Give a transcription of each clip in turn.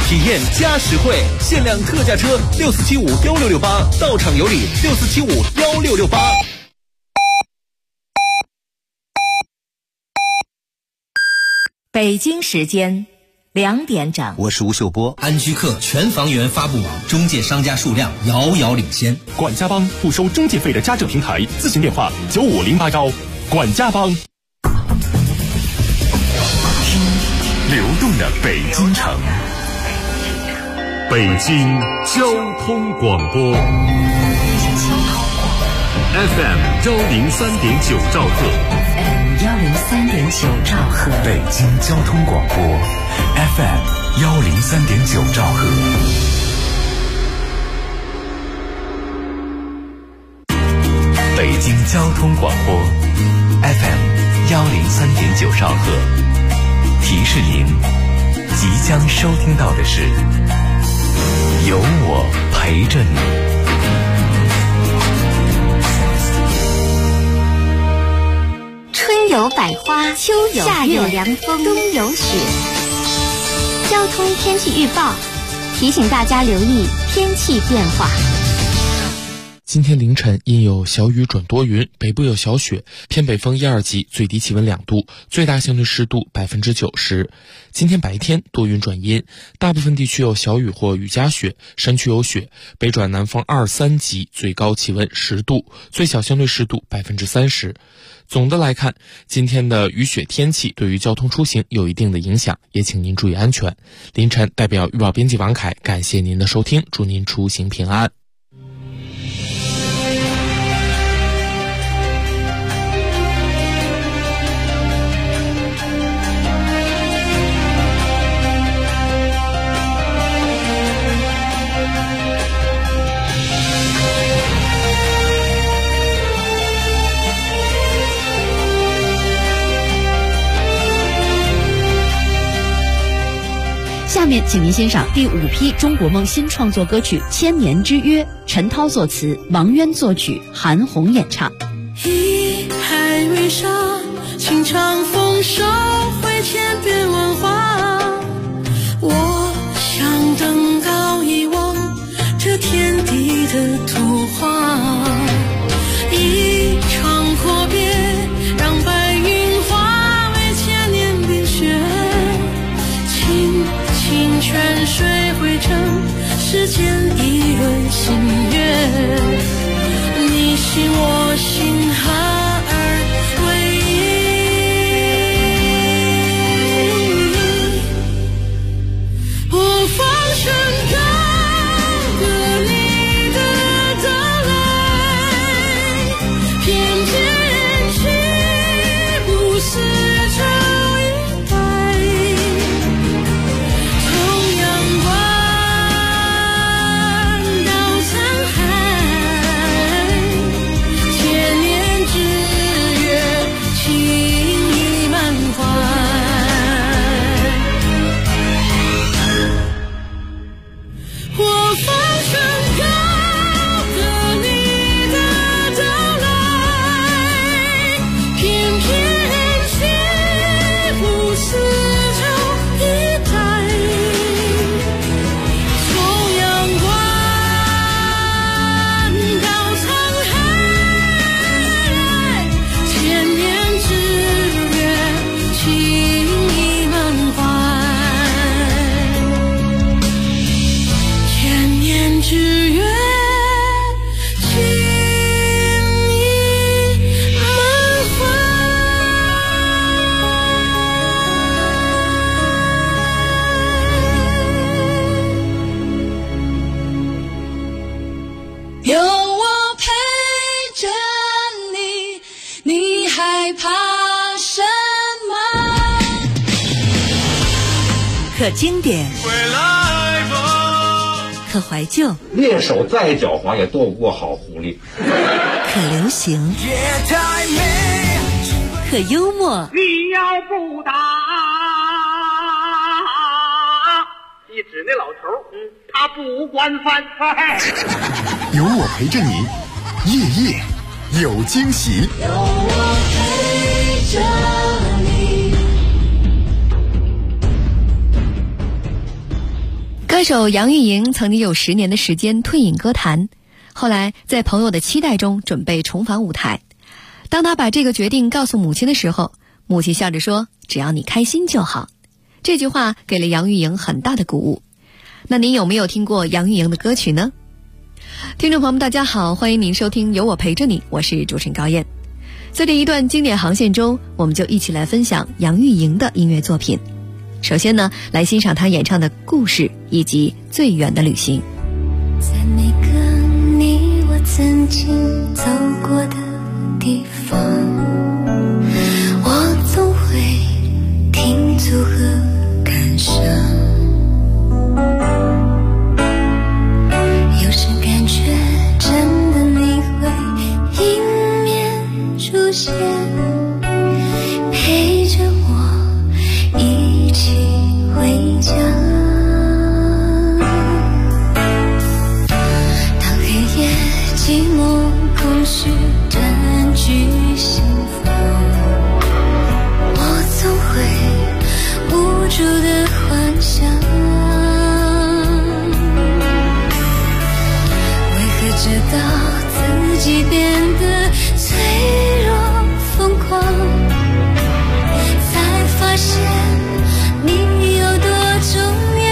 体验加实惠，限量特价车64751668，到场有礼64751668。 北京时间2点整， 我是吴秀波。 安居客全房源发布网中介商家数量遥遥领先， 管家帮不收中介费的家政平台，咨询电话95081，管家帮。听流动的北京城，北京交通广播 FM 103.9兆赫 103.9兆赫， 北京交通广播 FM 103.9兆赫。北京交通广播 FM 103.9兆赫。提示您，即将收听到的是有我陪着你。 春有百花，秋有夏有凉风，冬有雪。交通天气预报提醒大家留意天气变化。 今天凌晨阴有小雨转多云，北部有小雪，偏北风1、2级，最低气温2度，最大相对湿度90%。今天白天多云转阴，大部分地区有小雨或雨夹雪，山区有雪，北转南风2、3级，最高气温10度，最小相对湿度30%。总的来看，今天的雨雪天气对于交通出行有一定的影响，也请您注意安全。凌晨代表预报编辑王凯感谢您的收听，祝您出行平安。 下面请您欣赏第5批中国梦新创作歌曲《千年之约》，陈涛作词，王渊作曲，韩红演唱。 一海为沙，情长风收回千变万化。我想登高一望这天地的图画，一场阔别让白云化为千年冰雪，泉水汇成世间一轮新月，你心我心合而为一，我放声高歌你的到来，偏偏岂不丝绸一代， 可经典，可怀旧， 猎手再狡猾也斗不过好狐狸。 可流行，可幽默。 你要不打，一指那老头，他不管饭菜。 有我陪着你，夜夜有惊喜。 有我陪着你。 歌手杨钰莹曾经有10年的时间退隐歌坛，后来在朋友的期待中准备重返舞台。当她把这个决定告诉母亲的时候，母亲笑着说：“只要你开心就好。”这句话给了杨钰莹很大的鼓舞。那您有没有听过杨钰莹的歌曲呢？听众朋友们大家好，欢迎您收听有我陪着你，我是主持人高燕。在这一段经典航线中，我们就一起来分享杨钰莹的音乐作品。首先呢，来欣赏她演唱的故事以及最远的旅行。 在每个你我曾经走过的地方，我总会停驻和感伤，有时感觉真的你会迎面出现，陪着我一起回家。当黑夜寂寞空虚占据心房，我总会无助的幻想，为何直到自己变得脆弱疯狂，才发现你有多重要。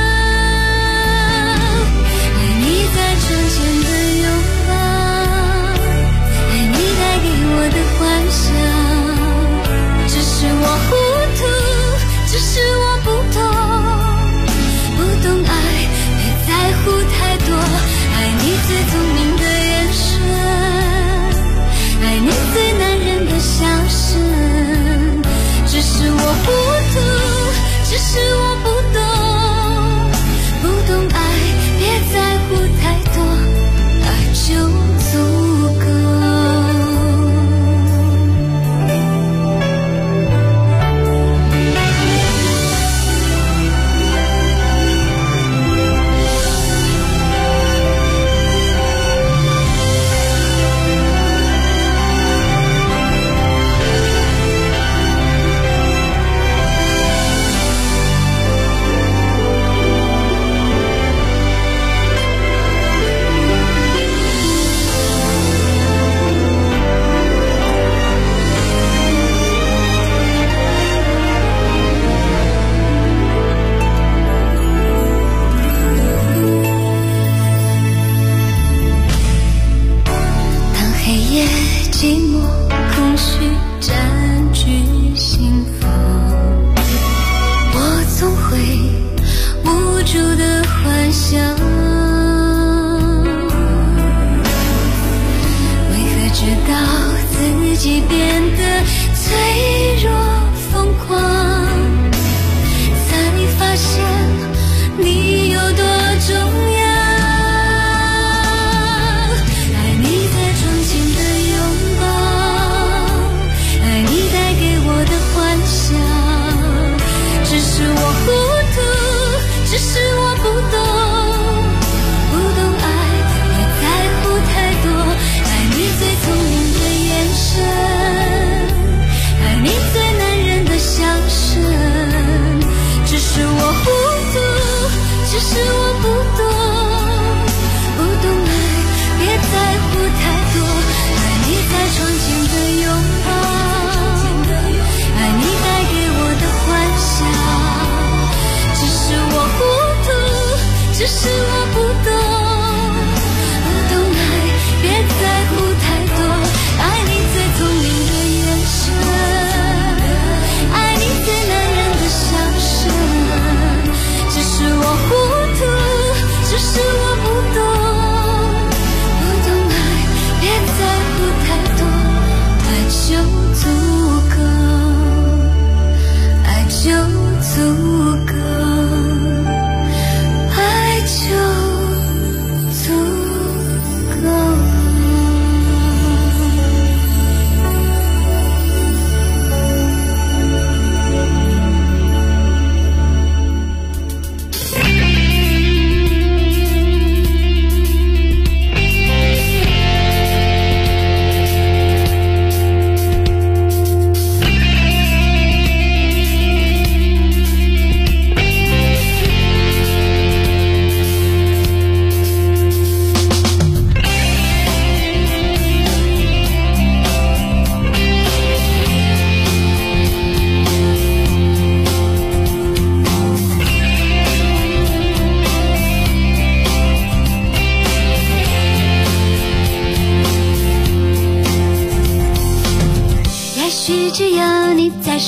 爱你在窗前的拥抱，爱你带给我的幻想，只是我糊涂，只是我不懂爱，别在乎太多。爱你最聪明的眼神，爱你最男人的笑声，只是我糊涂，只是我不懂爱，别在乎太多，爱就足够。寂寞空虚占据心房，我总会无助的幻想，为何直到自己变得脆弱疯狂，才发现你有多重要。只是我糊涂，只是我不懂爱，别在乎太多。爱你最聪明的眼神，爱你最男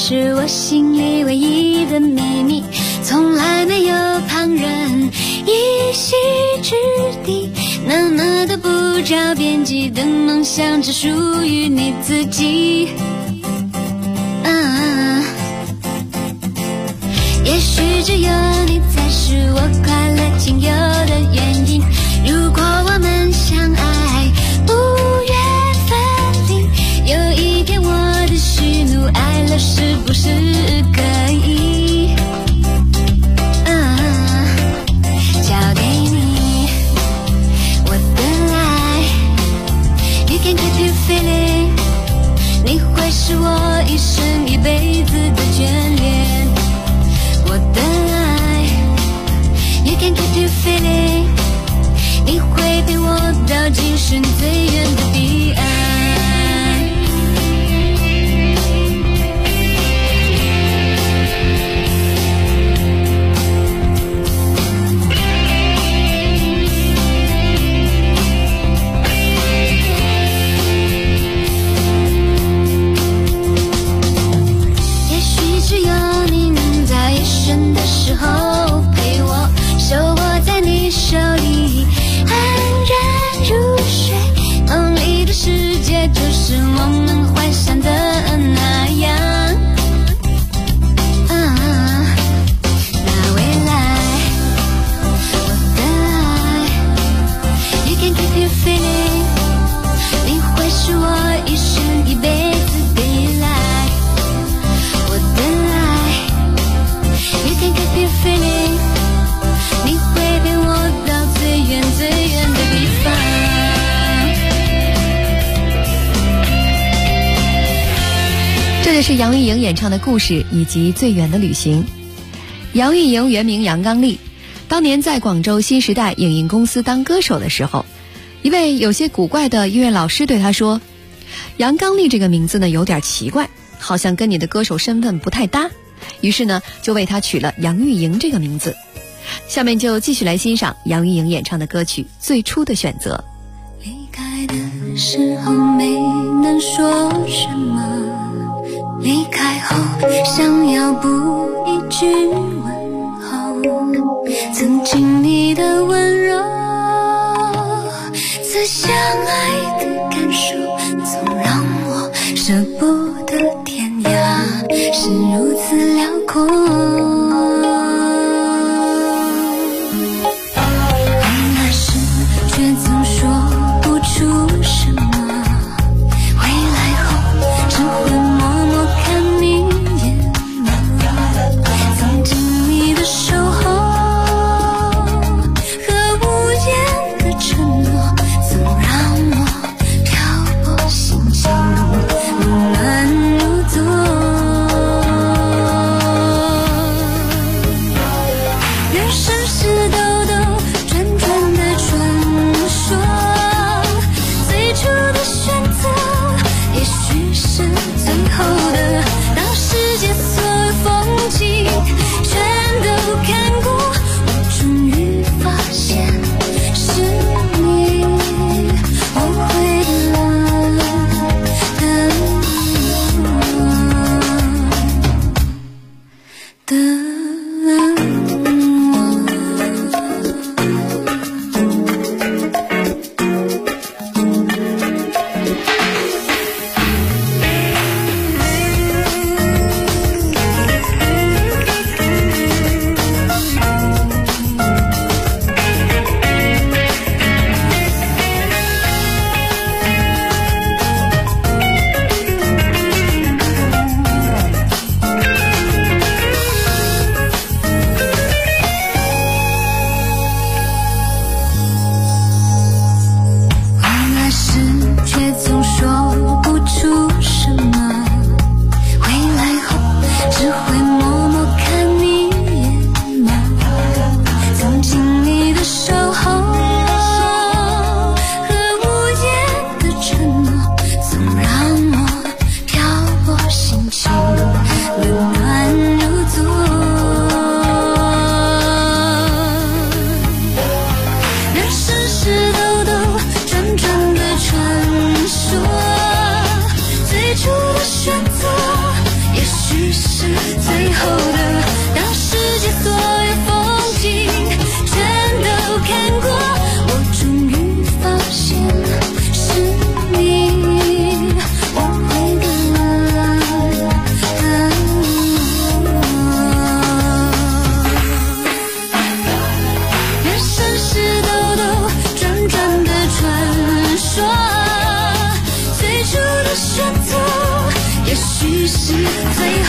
是我心里唯一的秘密，从来没有旁人一席之地，那么的不着边际的梦想只属于你自己。也许只有你才是我快乐仅有的原因，如果我们相爱不愿分离，有一天我的喜怒哀乐是不是可以交给你我的爱， You can keep your feeling， 你会是我一生一辈子的眷恋，我的爱 You can keep your feeling， 你会陪我到今生最远的彼岸。也许只有你能在夜深的时候陪我，手握在你手里安然入睡，梦里的世界就是我们幻想的那样。那未来我的爱 You can keep your feeling， 你会是我一生一辈子的依赖，我的爱 You can keep your feeling， 你会陪我到最远最远的地方。 这就是杨钰莹演唱的故事以及最远的旅行。杨钰莹原名杨刚丽，当年在广州新时代影音公司当歌手的时候，一位有些古怪的音乐老师对她说，杨刚丽这个名字呢有点奇怪，好像跟你的歌手身份不太搭，于是呢就为她取了杨钰莹这个名字。下面就继续来欣赏杨钰莹演唱的歌曲《最初的选择》。 离开的时候没能说什么，离开后想要补一句问候，曾经你的温柔，此相爱的感受，总让我舍不得天涯是如此辽阔。却总说不出什么，回来后只会默默看你眼眸，曾经你的守候和无言的承诺，总让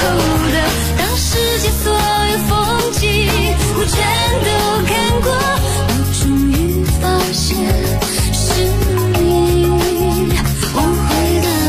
候的，当世界所有风景我全都看过，我终于发现是你无悔的。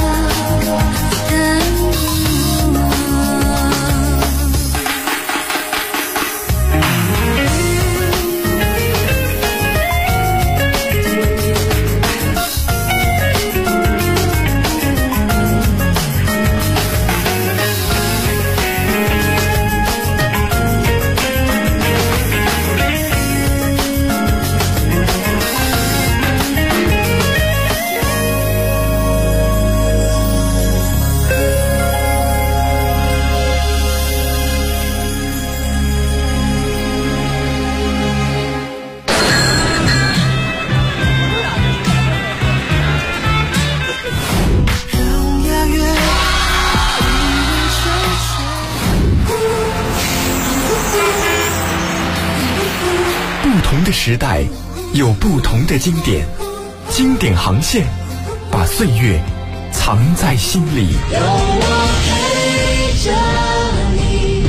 不同的时代有不同的经典，经典航线把岁月藏在心里。 有我陪着你。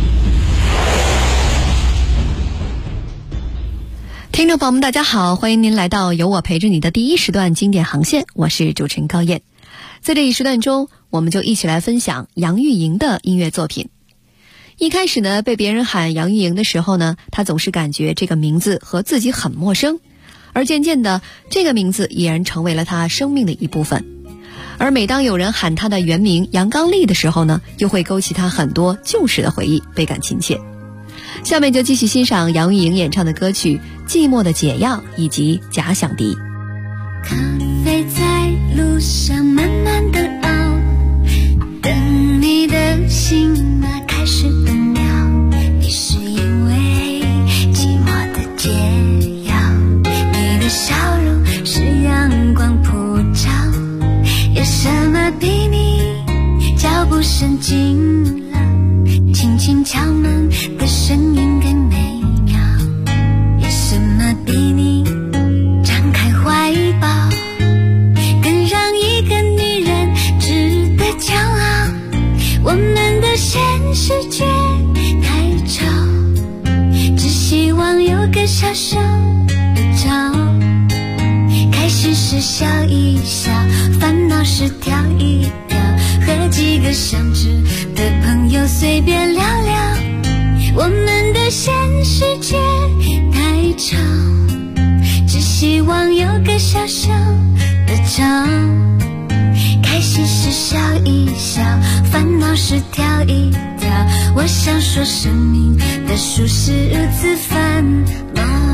听众朋友们大家好，欢迎您来到有我陪着你的第一时段经典航线，我是主持人高燕。在这一时段中，我们就一起来分享杨钰莹的音乐作品。一开始呢，被别人喊杨钰莹的时候呢，她总是感觉这个名字和自己很陌生，而渐渐的，这个名字已然成为了她生命的一部分。而每当有人喊她的原名杨刚丽的时候呢，又会勾起她很多旧时的回忆，倍感亲切。下面就继续欣赏杨钰莹演唱的歌曲《寂寞的解药》以及《假想敌》。 咖啡在路上慢慢的熬，等你的心啊开始动摇，你是因为寂寞的解药，你的笑容是阳光普照，有什么比你脚步声近了，轻轻敲门的声音更美妙，有什么比你张开怀抱更让一个女人值得骄傲，我们的现世界太吵，只希望有个小小的照，开心时笑一笑，烦恼时跳一跳，和几个相知的朋友随便聊聊，我们的现世界太吵，只希望有个小小的照，开心时笑一笑，烦恼时跳一跳，我想说生命的书是如此繁忙。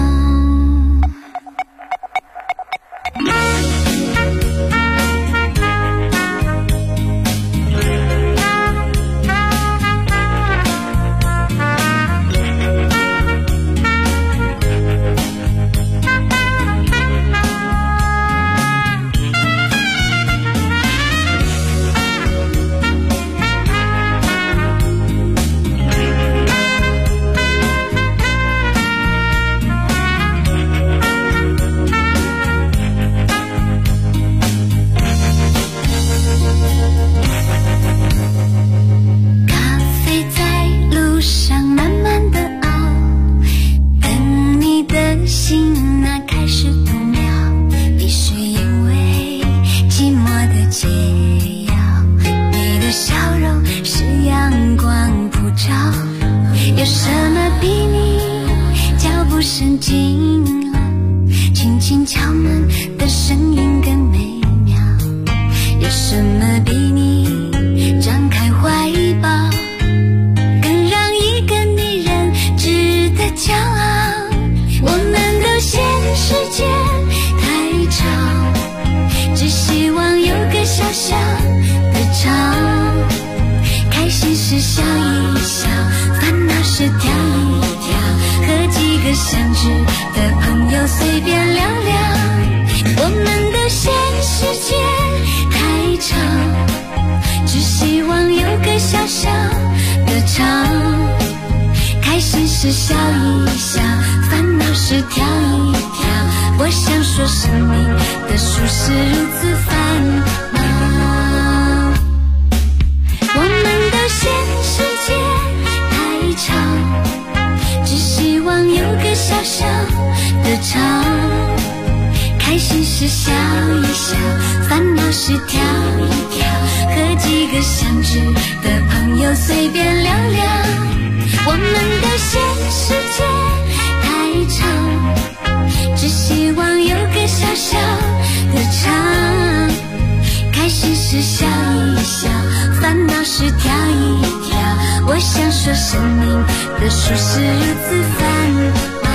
相知的朋友随便聊聊，我们的现世界太吵，只希望有个小小的照，开心时笑一笑，烦恼时跳一跳，我想说生命的书是如此繁忙，我们的时跳一跳，和几个相知的朋友随便聊聊。我们的世界太长，只希望有个小小的场。开心时笑一笑，烦恼时跳一跳。我想说，生命的书是如此繁华。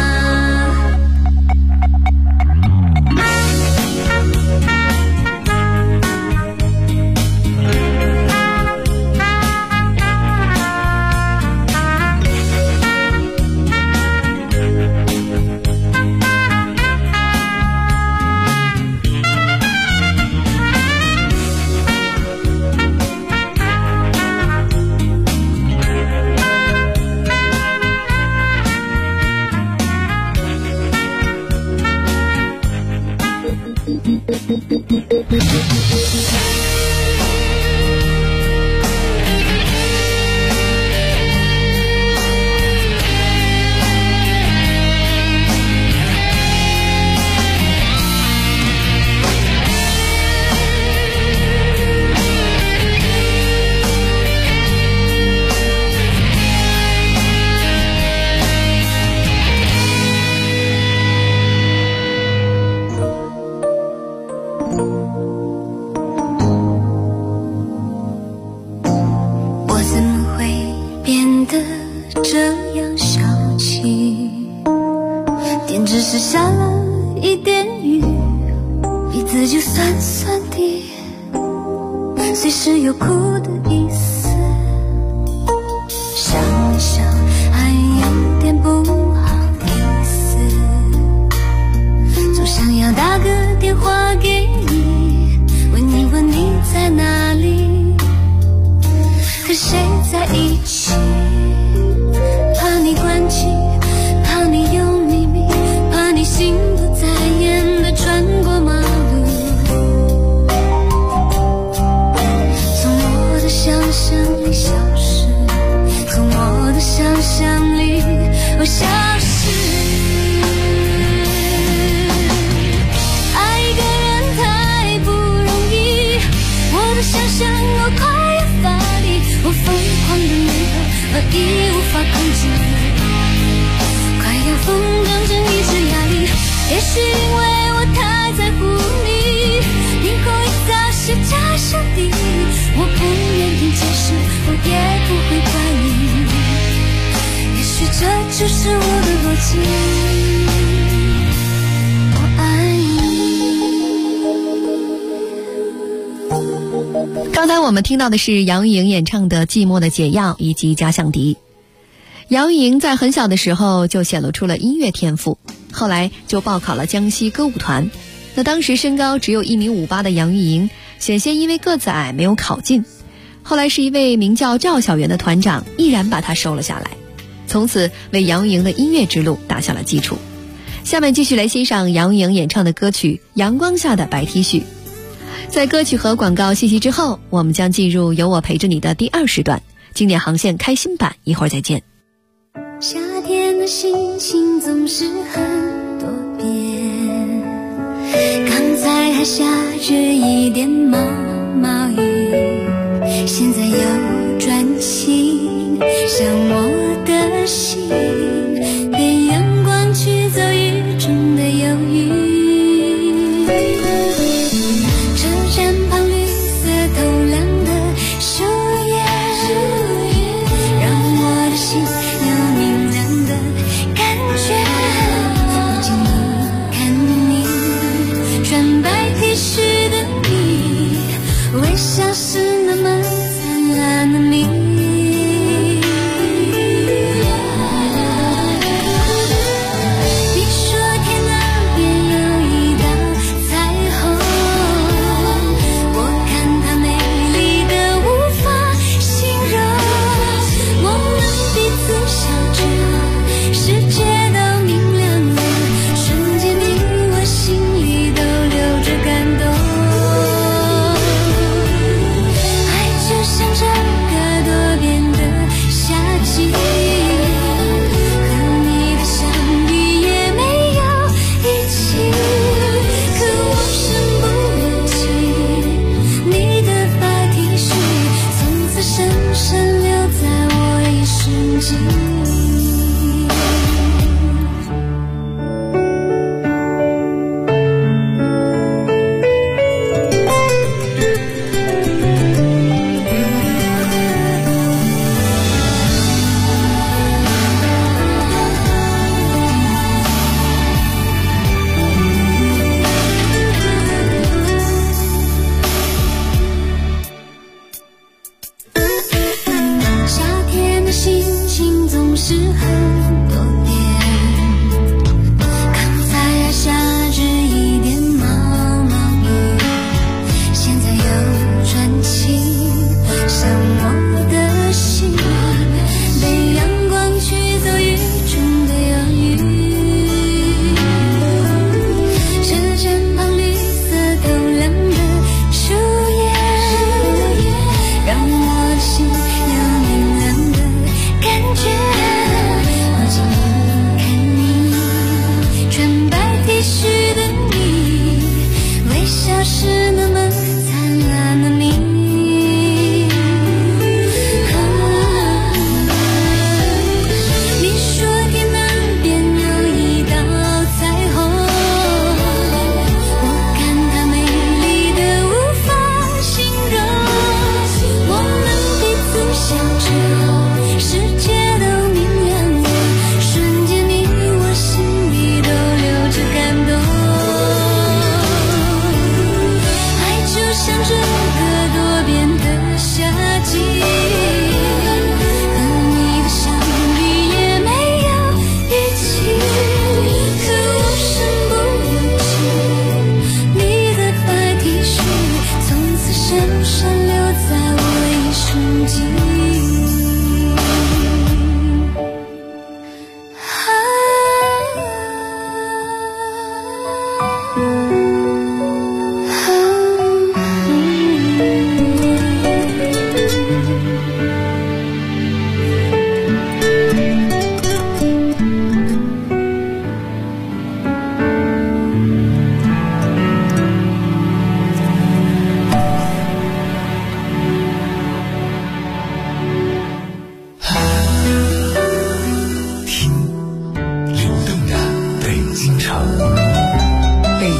刚才我们听到的是杨钰莹演唱的《寂寞的解药》以及《假想敌》。杨钰莹在很小的时候就显露出了音乐天赋，后来就报考了江西歌舞团。那当时身高只有1.58米的杨钰莹，险些因为个子矮没有考进。后来是一位名叫赵小元的团长毅然把她收了下来，从此为杨钰莹的音乐之路打下了基础。下面继续来欣赏杨钰莹演唱的歌曲《阳光下的白 T 恤》。在歌曲和广告信息之后，我们将进入有我陪着你的第2时段，经典航线开心版，一会儿再见。 夏天的心情总是很多变，刚才还下着一点毛毛雨，现在又转晴，像我的心被阳光驱走雨中的忧郁。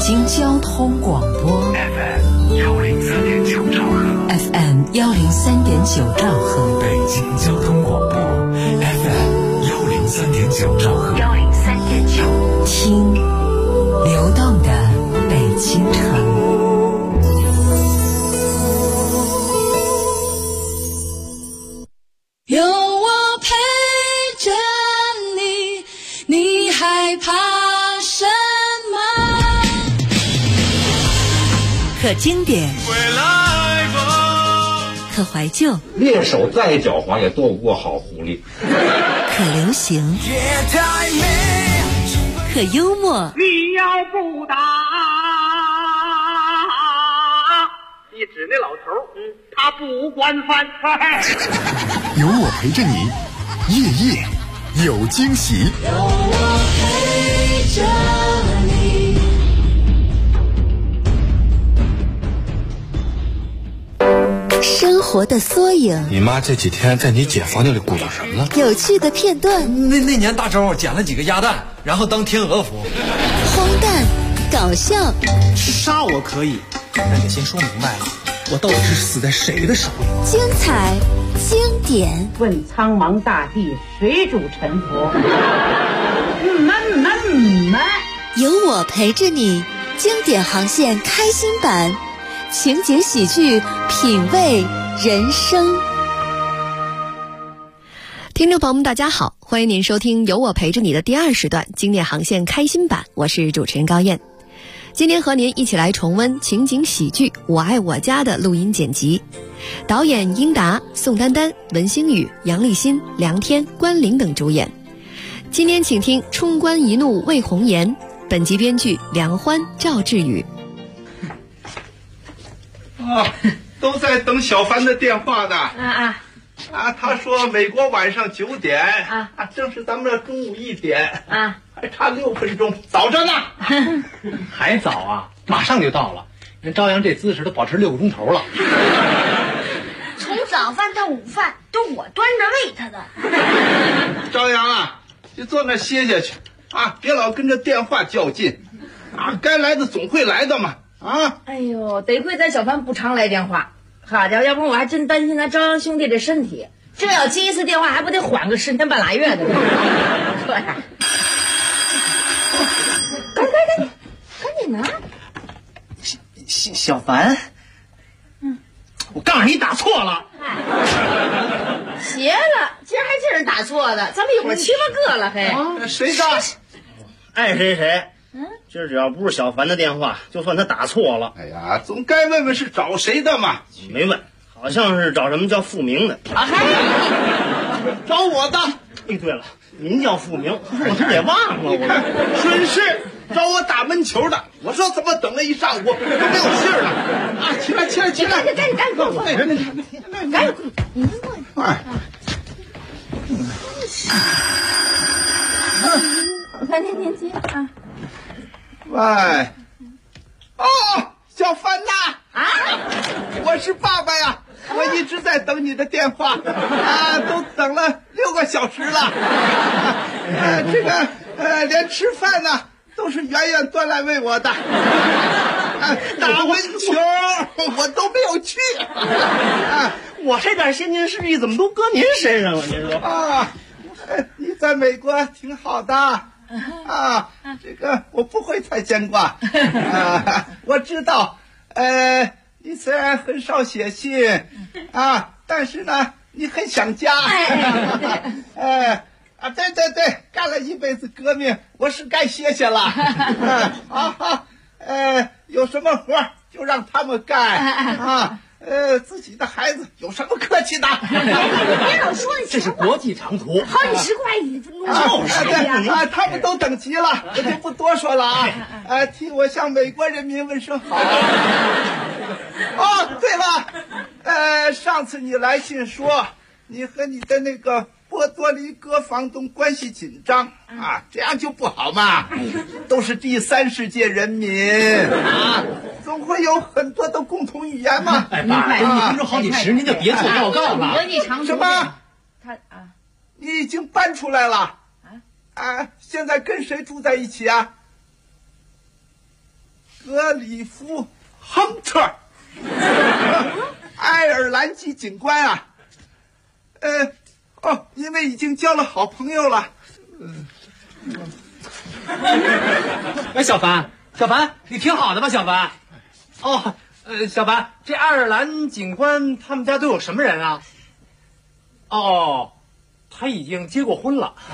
京交通广播 FM103.9兆赫 FM103.9兆赫， 北京交通广播 FM103.9兆赫 103.9，听流动的北京城。 有我陪着你，你害怕什么？ 可经典，可怀旧， 猎手再狡猾也斗不过好狐狸。 可流行，可幽默。 你要不打，一指那老头，他不管饭。 有我陪着你，夜夜有惊喜。 有我陪着你。 生活的缩影， 你妈这几天在你姐房间里鼓捣什么了？ 有趣的片段。 那年大周捡了几个鸭蛋，然后当天鹅服。 荒诞，搞笑。 杀我可以，但得先说明白了，我到底是死在谁的手里？ 精彩，经典。 问苍茫大地，谁主沉浮？ 有我陪着你，经典航线开心版。情景喜剧，品味人生。 听众朋友们大家好，欢迎您收听有我陪着你的第2时段经典航线开心版，我是主持人高燕。今天和您一起来重温情景喜剧《我爱我家》的录音剪辑，导演英达、宋丹丹、文星宇、杨立新、梁天、关凌等主演。今天请听冲冠一怒为红颜，本集编剧梁欢、赵志宇。 都在等小凡的电话呢。他说美国晚上9点，正是咱们这中午1点，还差6分钟，早着呢。 还早啊，马上就到了。人朝阳这姿势都保持6个钟头了。 从早饭到午饭都我端着喂他的。 朝阳啊，就坐那歇下去啊，别老跟着电话较劲啊，该来的总会来的嘛。 哎呦，得亏咱小凡不常来电话，好家伙，要不然我还真担心咱朝阳兄弟这身体，这要接一次电话还不得缓个10天半拉月的。对呀，赶紧拿。 小凡，我告诉你打错了。 邪了，今儿还真是打错的，咱们一会儿7、8个了，嘿。 谁的？ 爱谁谁。今儿只要不是小凡的电话，就算他打错了。 哎呀，总该问问是找谁的嘛。 没问，好像是找什么叫富明的。 找我的。 哎，对了，您叫富明，我差点忘了。 你看，准是找我打门球的。我说怎么等了一上午都没有信儿了啊！起来， 赶紧过来，赶紧，您过来。您接啊。 喂，小凡呐！我是爸爸呀，我一直在等你的电话都等了6个小时了。连吃饭呢都是圆圆端来喂我的。打门球我都没有去。 我这点先进事意怎么都搁您身上了？您说你在美国挺好的。这个我不会太牵挂。我知道，你虽然很少写信，但是呢，你很想家。对，干了一辈子革命，我是该歇歇了。有什么活就让他们干。自己的孩子有什么客气的？ 别老说这是国际长途， 好几10块1分钟。 他们都等急了，我就不多说了啊。替我向美国人民问声好。对了，上次你来信说你和你的那个波多黎各房东关系紧张这样就不好嘛。都是第3世界人民总会有很多的共同语言嘛。 爸，你听说好几十，您就别做报告了。 什么？你已经搬出来了？现在跟谁住在一起啊？ 格里夫·亨特，爱尔兰籍警官啊。因为已经交了好朋友了。 哎，小凡，你挺好的吧，小凡？哦，小凡，这爱尔兰警官他们家都有什么人啊？哦，他已经结过婚了。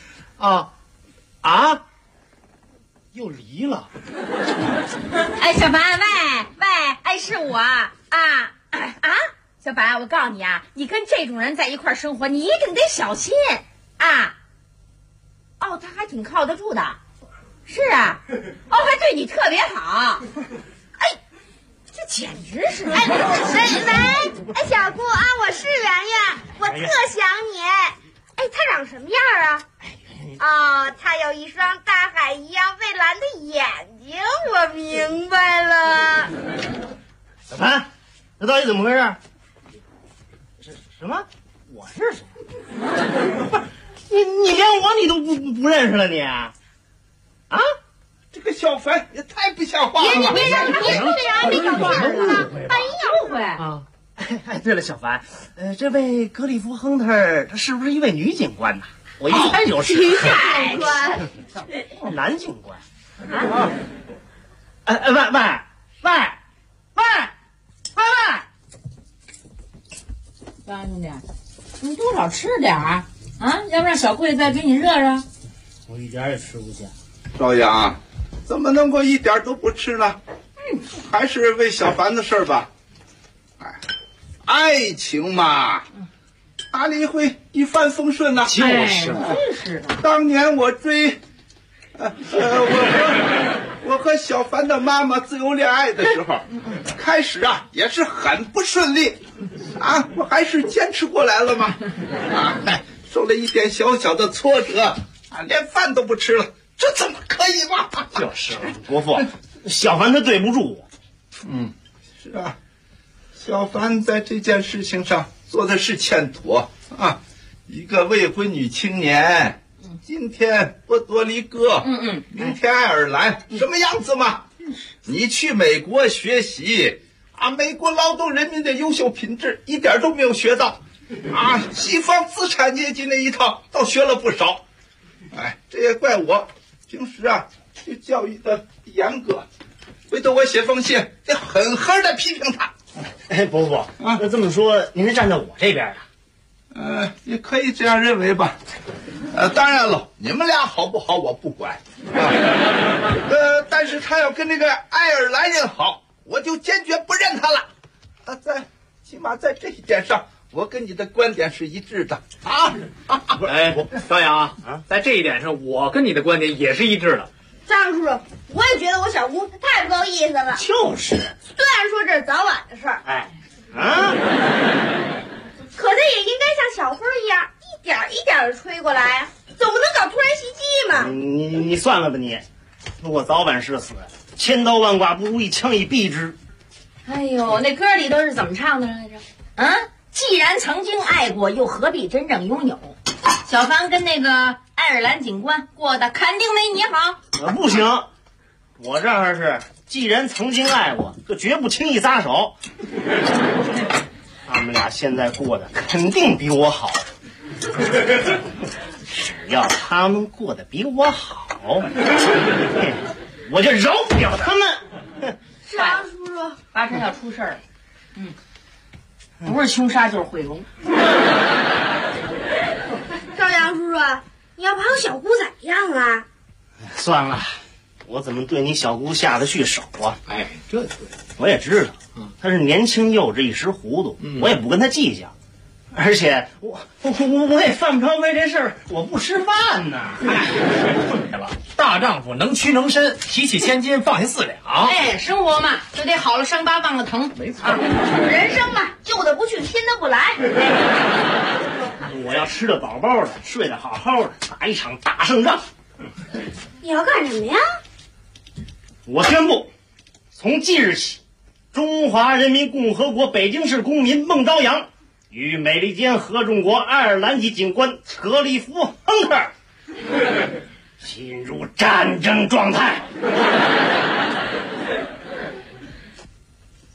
又离了。 哎，小凡，喂，哎，是我啊。小凡，我告诉你啊，你跟这种人在一块生活，你一定得小心啊。哦，他还挺靠得住的。是啊。哦，还对你特别好。哎，这简直是。 喂，小姑啊，我是圆圆，我特想你。哎，他长什么样啊？哦，他有一双大海一样蔚蓝的眼睛，我明白了。 小凡，这到底怎么回事？什么？我是谁？不是你连我你都不认识了你？啊？ 这个小凡也太不像话了！ 你别让他别搞错了，万一误会啊！哎，对了，小凡，这位格里夫·亨特，他是不是一位女警官呢？我一猜就是。 女警官， 男警官。 喂，兄弟，你多少吃点啊，要不让小贵再给你热热。 我一点也吃不下。 赵阳，怎么能够一点都不吃呢？还是为小凡的事儿吧。爱情嘛，哪里会一帆风顺呢？ 就是当年我追，我和小凡的妈妈自由恋爱的时候，开始也是很不顺利，我还是坚持过来了嘛，受了一点小小的挫折，连饭都不吃了，这怎么可以嘛？ 就是伯父，小凡他对不住我。 是啊，小凡在这件事情上做的是欠妥一个未婚女青年。今天波多黎各，明天爱尔兰，什么样子嘛？你去美国学习美国劳动人民的优秀品质一点都没有学到西方资产阶级那一套倒学了不少。这也怪我平时对教育的严格，回头我写封信得狠狠的批评他。 伯父那这么说您是站在我这边的？ 也可以这样认为吧。当然了，你们俩好不好我不管但是他要跟那个爱尔兰人好，我就坚决不认他了。起码在这一点上，我跟你的观点是一致的张扬在这一点上，我跟你的观点也是一致的。 张叔叔，我也觉得我小姑太不够意思了。 就是，虽然说这是早晚的事儿，可他也应该像小辉一样，一点一点的吹过来，总不能搞突然袭击嘛。 你算了吧你，如果早晚是死，千刀万剐不如一枪以蔽之。 哎呦，那歌里都是怎么唱的来着？既然曾经爱过，又何必真正拥有？小凡跟那个爱尔兰警官过得肯定没你好。 不行，我这儿是既然曾经爱过，就绝不轻易撒手。他们俩现在过得肯定比我好，只要他们过得比我好，我就饶不了他们。 张叔叔，八成要出事儿了。不是凶杀就是毁容。 赵阳叔叔，你要把我小姑怎样啊？ 算了，我怎么对你小姑下得去手啊？ 这对， 我也知道，她是年轻幼稚一时糊涂，我也不跟她计较。而且我也犯不着为这事儿我不吃饭呢。 对了，大丈夫能屈能伸，提起千斤放下4两。 生活嘛就得好了伤疤忘了疼， 没错。 人生嘛，旧的不去，新的不来。 我要吃得饱饱的，睡得好好的，打一场大胜仗。 你要干什么呀？ 我宣布，从即日起，中华人民共和国北京市公民孟朝阳与美利坚合众国爱尔兰籍警官格里夫·亨特进入战争状态。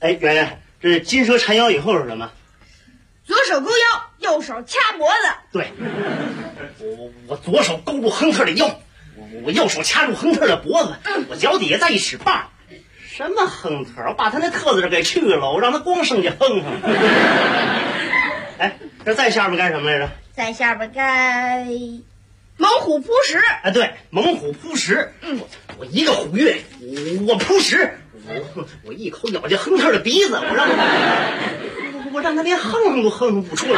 哎，圆圆，这金蛇缠腰以后是什么？ 左手勾腰，右手掐脖子。 对，我左手勾住亨特的腰，我右手掐住亨特的脖子，我脚底下再一使棒。什么亨特？我把他那特字给去了，我让他光剩下哼哼。哎，这在下边干什么来着？ 在下边该猛虎扑食。 哎，对，猛虎扑食。我一个虎跃，我扑食，我一口咬进亨特的鼻子，我让他连哼哼都哼哼不出来。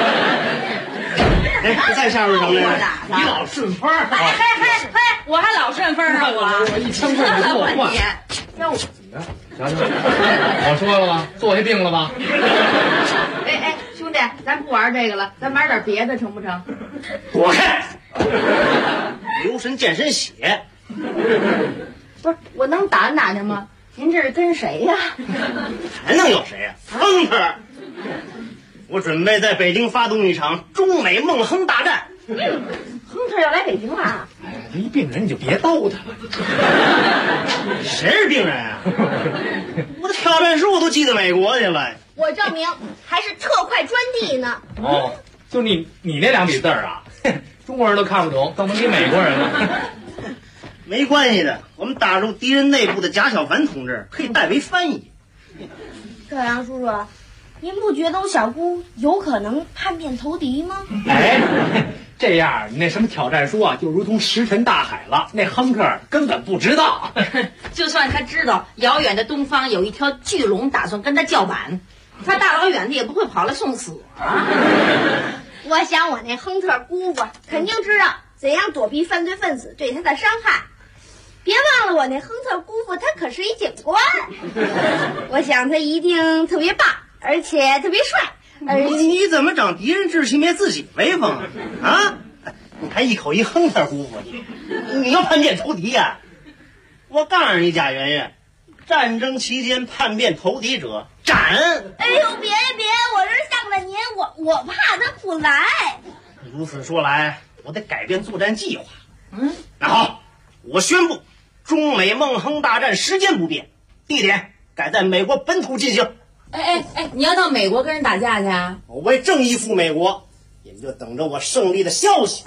哎，在下边什么来着？你老顺风。 嘿，我还老顺风呢， 我一枪棍就给我换。 让我怎么着？我说了吧，坐下病了吧？ 哎，兄弟，咱不玩这个了，咱玩点别的成不成？ 躲开！留神见神血。 不是，我能打听吗？您这是跟谁呀？ 还能有谁呀？亨特。我准备在北京发动一场中美孟亨大战。 亨特要来北京了。 哎呀，他一病人你就别逗他了。 谁是病人啊？我的挑战书都寄到美国去了。 我证明还是特快专递呢。 哦，就你那2笔字啊，中国人都看不懂，更甭提美国人了。 没关系的，我们打入敌人内部的贾小凡同志可以代为翻译。 赵阳叔叔，您不觉得我小姑有可能叛变投敌吗？ 哎，这样你那什么挑战书啊，就如同石沉大海了。那亨特根本不知道。 就算他知道遥远的东方有一条巨龙打算跟他叫板，他大老远的也不会跑来送死啊。 我想我那亨特姑父肯定知道怎样躲避犯罪分子对他的伤害。别忘了我那亨特姑父他可是一警官，我想他一定特别棒，而且特别帅。 你怎么长敌人志气灭自己威风啊？你还一口一亨特姑父，你要叛变投敌呀？我告诉你，贾圆圆，战争期间叛变投敌者斩。 哎呦，别，我这是向着您，我怕他不来。 如此说来，我得改变作战计划。那好，我宣布，中美孟亨大战时间不变，地点改在美国本土进行。 哎，你要到美国跟人打架去啊？ 我为正义赴美国，也就等着我胜利的消息。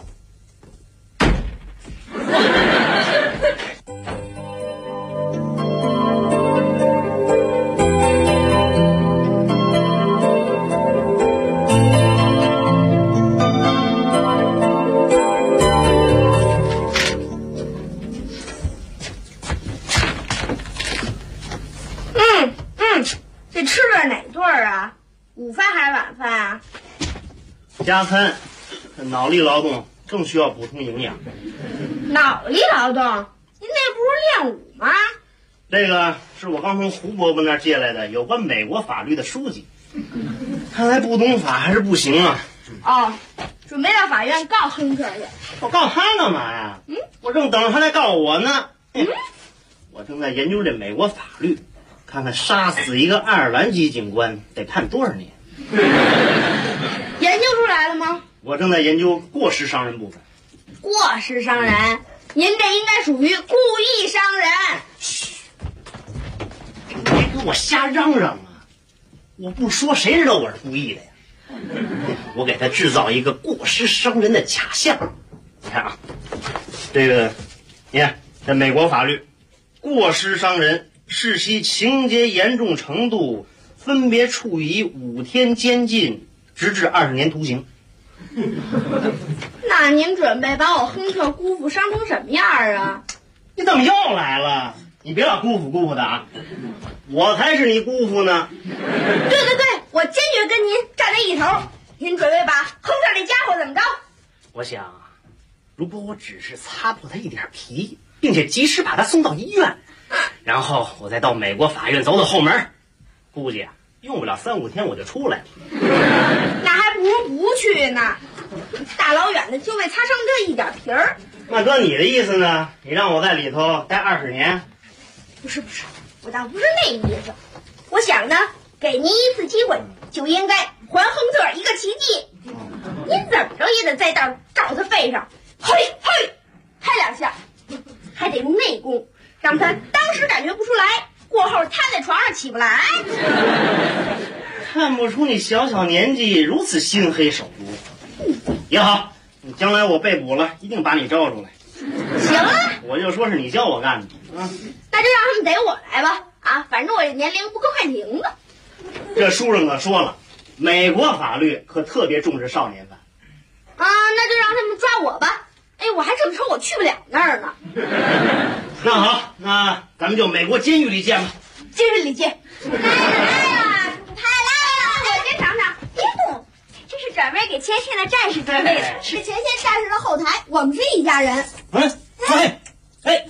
这吃的是哪顿啊？午饭还是晚饭啊？ 加餐，脑力劳动更需要补充营养。 脑力劳动？您那不是练武吗？ 这个是我刚从胡伯伯那儿借来的有关美国法律的书籍，看来不懂法还是不行啊。 哦，准备到法院告亨特去。 我告他干嘛呀？我正等着他来告我呢。我正在研究这美国法律，看看杀死一个爱尔兰籍警官得判多少年。 研究出来了吗？ 我正在研究过失伤人部分。 过失伤人？您这应该属于故意伤人。 嘘，别跟我瞎嚷嚷啊！我不说谁知道我是故意的呀？我给他制造一个过失伤人的假象。你看啊，这个，你看在美国法律，过失伤人视其情节严重程度，分别处以5天监禁，直至20年徒刑。 那您准备把我亨特姑父伤成什么样啊？ 你怎么又来了？你别老姑父的啊！我才是你姑父呢。 对，我坚决跟您站在一头。您准备把亨特这家伙怎么着？ 我想，如果我只是擦破他一点皮，并且及时把他送到医院，然后我再到美国法院走后门，估计用不了3-5天我就出来了。 那还不如不去呢，大老远的就为擦伤这一点皮儿。 那哥，你的意思呢？你让我在里头待20年？ 不是，我倒不是那意思。我想呢，给您一次机会，就应该还亨特一个奇迹。您怎么着也得在道照他背上，嘿，拍2下，还得用内功，让他当时感觉不出来， 过后瘫在床上起不来。 看不出你小小年纪如此心黑手毒。也好，你将来我被捕了，一定把你招出来。 行啊， 我就说是你教我干的啊。 那就让他们逮我来吧。啊，反正我这年龄不够快停的。 这书上可说了，美国法律可特别重视少年犯。 啊，那就让他们抓我吧。哎，我还正愁我去不了那儿呢。 那好，那咱们就美国监狱里见吧。 监狱里见。来呀，我先尝尝。别动，这是专门给前线的战士准备的，是前线战士的后台，我们是一家人。 哎，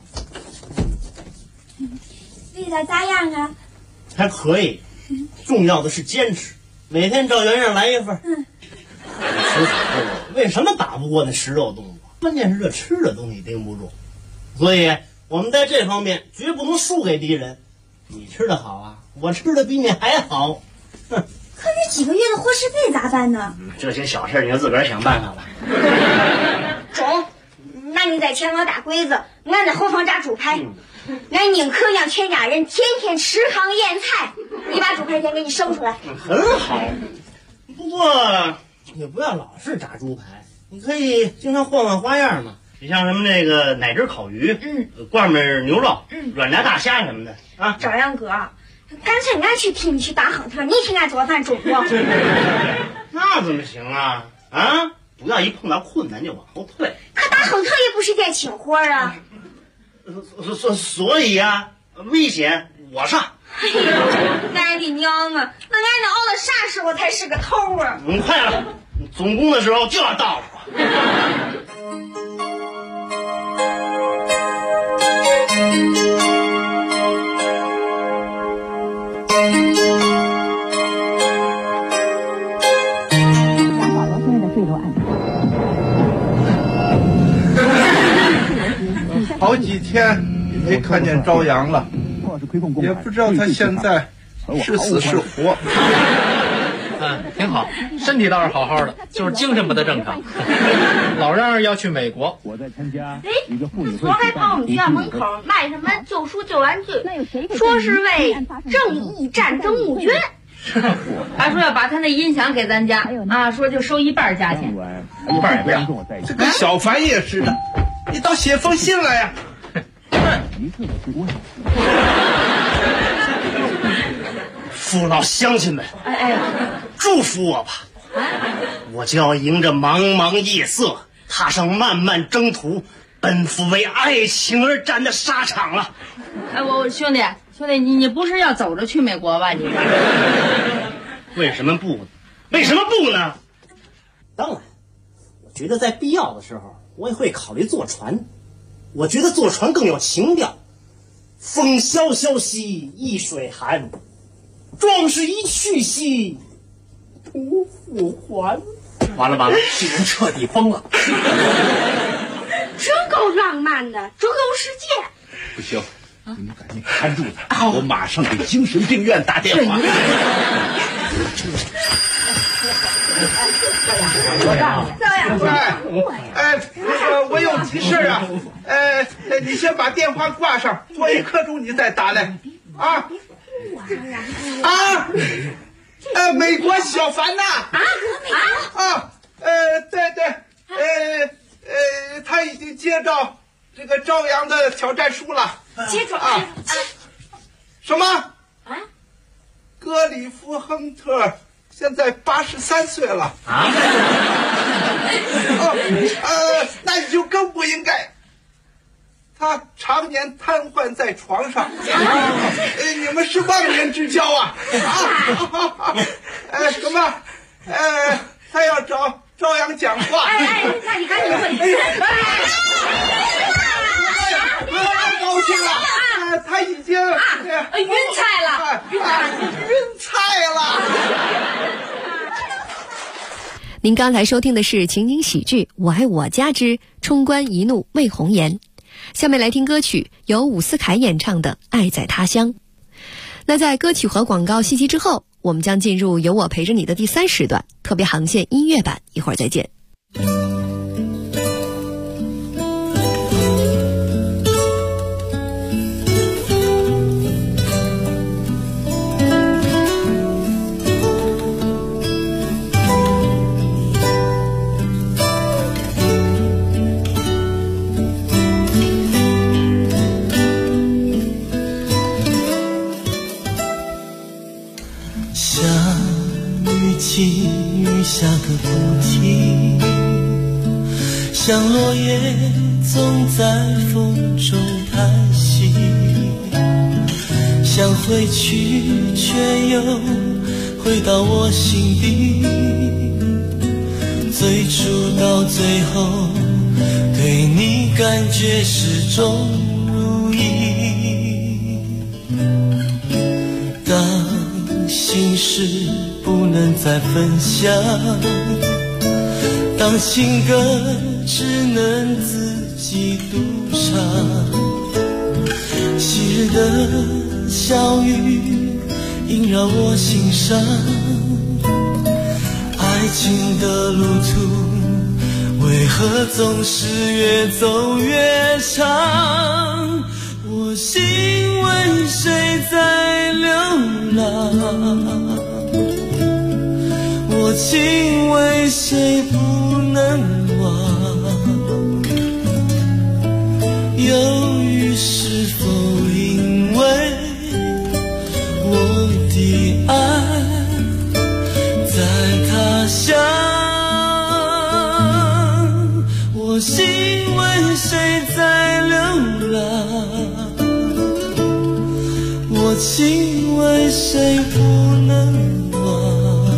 味道咋样啊？ 还可以，重要的是坚持，每天照原样来一份。吃草动物为什么打不过那食肉动物？关键是这吃的东西盯不住，所以我们在这方面绝不能输给敌人。你吃的好啊，我吃的比你还好。 可这几个月的伙食费咋办呢？ 这些小事你就自个儿想办法吧。 中，那你在前方打鬼子，俺在后方炸猪排。俺宁可让全家人天天吃糠咽菜，你把猪排先给你省出来。 很好，不过也不要老是炸猪排，你可以经常换换花样嘛。你像什么那个奶汁烤鱼，罐面牛肉，软炸大虾什么的啊。 朝阳哥，干脆俺去替你去当亨特，你替俺做饭中不？ 那怎么行啊？啊，不要一碰到困难就往后退。 可当亨特也不是件轻活啊。 所以啊，危险我上。 哎呦，俺的娘啊！那俺能熬到啥时候才是个头啊？ 快了，总攻的时候就要到了。 好几天没看见朝阳了，也不知道他现在是死是活。 挺好，身体倒是好好的，就是精神不太正常。老嚷嚷要去美国。 哎，昨还跑我们学校门口卖什么救赎救援队，说是为正义战争募捐。 还说要把他那音响给咱家啊，说就收一半价钱， 一半也不要。这跟小凡也似的，你倒写封信来呀！ 父老乡亲们，祝福我吧！我就要迎着茫茫夜色，踏上漫漫征途，奔赴为爱情而战的沙场了。 哎，我兄弟，你不是要走着去美国吧？你为什么不呢？为什么不呢？当然，我觉得在必要的时候，我也会考虑坐船。我觉得坐船更有情调。风萧萧兮易水寒，壮士一去兮不复还。 完了，这人彻底疯了。 真够浪漫的，周游世界。 不行，你们赶紧看住他，我马上给精神病院打电话。我有急事啊！你先把电话挂上，过1刻钟你再打来。美国小凡呐！对，他已经接到这个朝阳的挑战书了。 接着什么？格里夫·亨特现在83岁了。那你就更不应该。他常年瘫痪在床上。你们是忘年之交啊！什么？他要找朝阳讲话。 那你赶紧回去。 太高兴了！他已经晕菜了， 晕菜了。 您刚才收听的是情景喜剧《我爱我家之冲冠一怒为红颜》，下面来听歌曲，由伍思凯演唱的《爱在他乡》。那在歌曲和广告信息之后，我们将进入由我陪着你的第3时段特别航线音乐版，一会儿再见。 下个不停，像落叶总在风中叹息，想回去却又回到我心底，最初到最后对你感觉始终如一。当心事不能再分享，当情歌只能自己独唱，昔日的小雨萦绕我心上，爱情的路途为何总是越走越长？我心为谁在流浪？我情为谁不能忘？犹豫是否因为我的爱在他乡？我心为谁在流浪？我情为谁不能忘？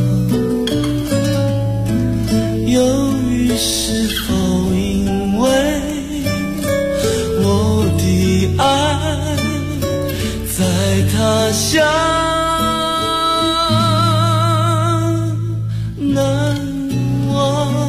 犹豫是否因为我的爱在他乡难忘？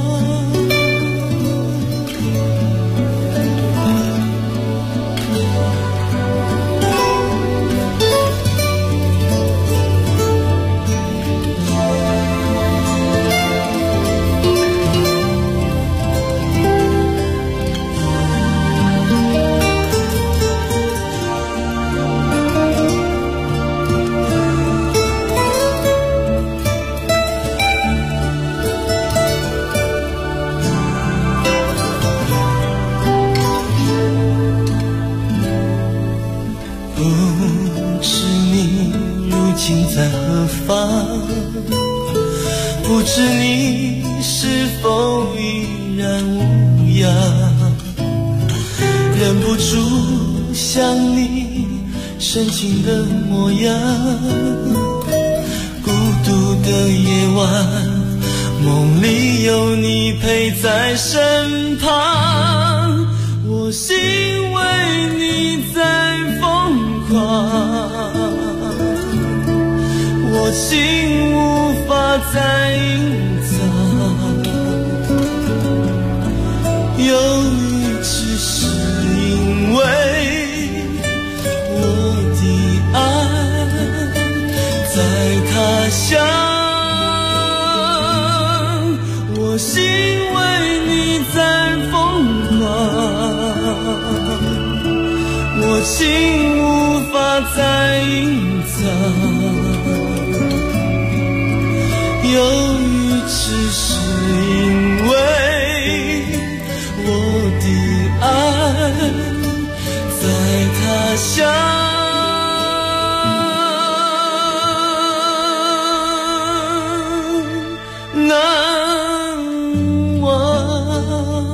在何方？不知你是否依然无恙？忍不住想你深情的模样。孤独的夜晚，梦里有你陪在身旁，我心为你在疯狂。我情无法再隐藏，犹豫只是因为我的爱在他乡。我心为你在疯狂，我情无法再隐藏，犹豫只是因为我的爱在他乡难忘。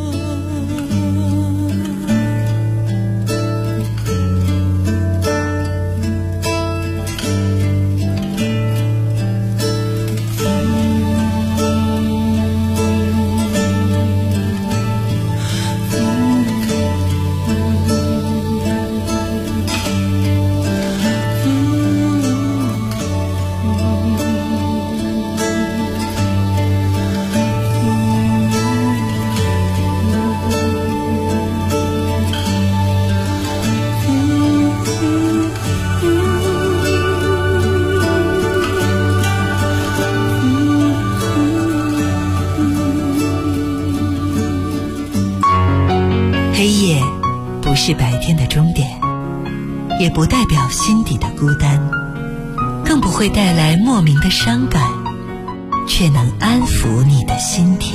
是白天的终点，也不代表心底的孤单，更不会带来莫名的伤感，却能安抚你的心田。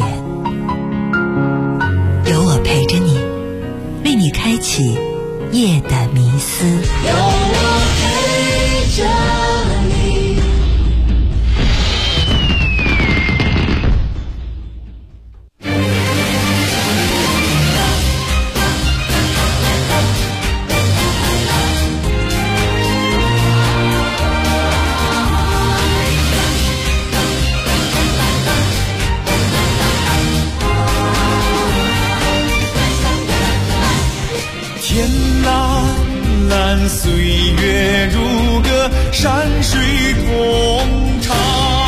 有我陪着你，为你开启夜的迷思。有我陪着你。 蓝蓝岁月如歌，山水同唱。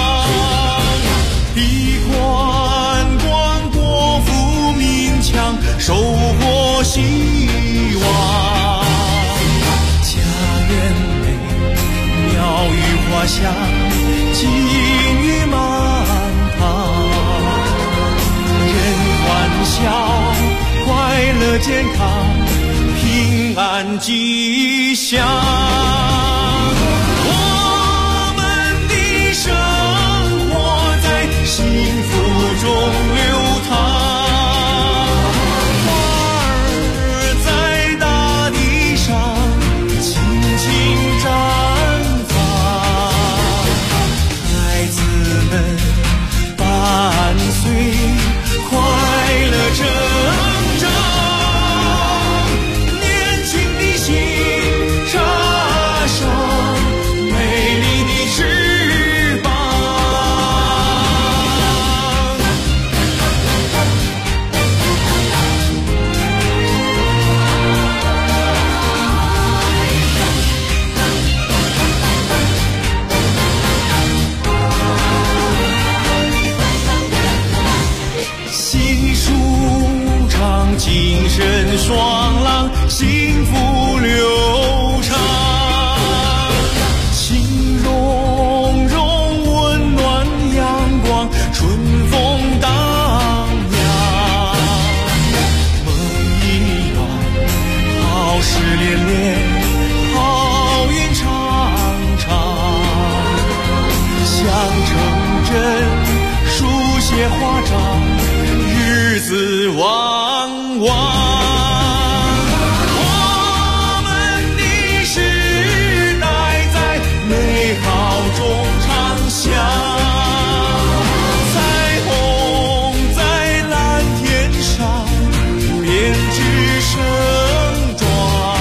一冠冠国富民强，收获希望。家园内鸟语花香，金玉满堂。人欢笑，快乐健康，平安吉祥。我们的生活在幸福中流淌，花儿在大地上轻轻绽放，孩子们伴随快乐成长。精神爽朗，幸福流畅，情融融，温暖阳光，春风荡漾。梦一段，好事连连，好运长长。想成真，书写华章，日子旺旺。我们的时代在美好中唱响，彩虹在蓝天上编织盛装。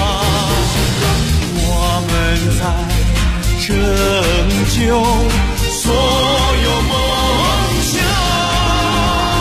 我们在拯救所有梦想。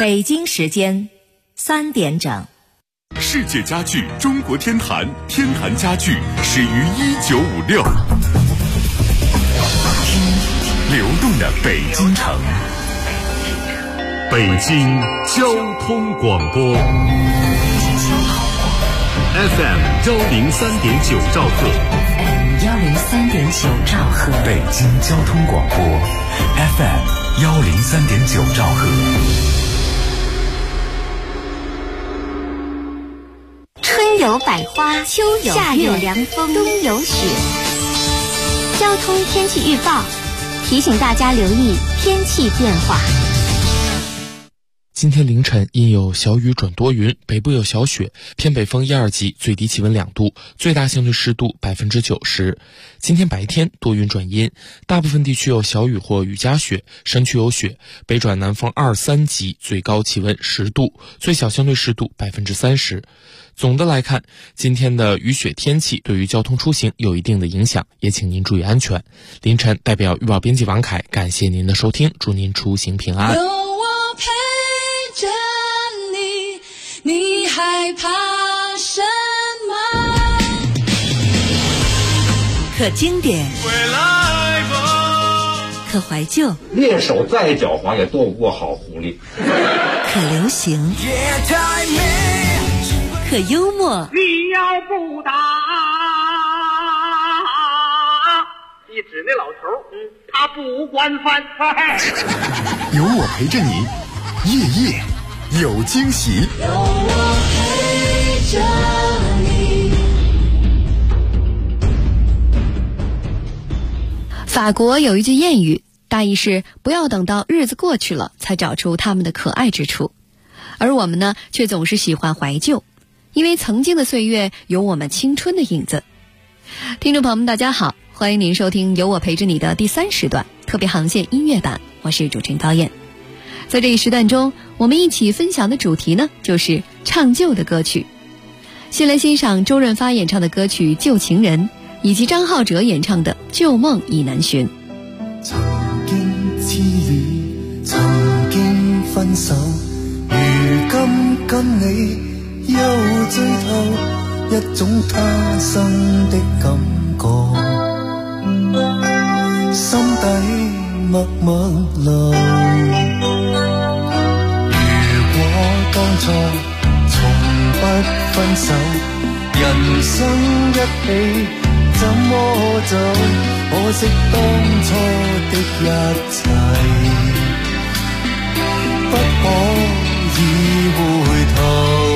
北京时间3点整。 世界家具中国天坛，天坛家具始于1956。流动的北京城，北京交通广播 FM 103.9兆赫 103.9兆赫， 北京交通广播 FM 103.9兆赫。 春有百花，秋有夏有凉风，冬有雪。交通天气预报提醒大家留意天气变化。 今天凌晨阴有小雨转多云，北部有小雪，偏北风1、2级，最低气温2度，最大相对湿度90%。今天白天多云转阴，大部分地区有小雨或雨夹雪，山区有雪，北转南风2、3级，最高气温10度，最小相对湿度30%。总的来看，今天的雨雪天气对于交通出行有一定的影响，也请您注意安全。凌晨代表预报编辑王凯感谢您的收听，祝您出行平安。 有我陪着你，你害怕什么？ 可经典，可怀旧， 猎手再狡猾也斗不过好狐狸。 可流行，可幽默。 你要不打，一指那老头，他不惯犯。 有我陪着你，夜夜有惊喜。 有我陪着你。 法国有一句谚语，大意是不要等到日子过去了才找出他们的可爱之处，而我们呢，却总是喜欢怀旧，因为曾经的岁月有我们青春的影子。听众朋友们大家好，欢迎您收听有我陪着你的第3时段特别航线音乐版，我是主持人高燕。在这一时段中，我们一起分享的主题呢，就是唱旧的歌曲。先来欣赏周润发演唱的歌曲《旧情人》，以及张浩哲演唱的《旧梦已难寻》。 曾經知戀，曾經分手，如今跟你又醉透，一種他生的感覺，心底默默流。如果當初從不分手，人生一起怎麼走？可惜當初的一切，不可以回頭。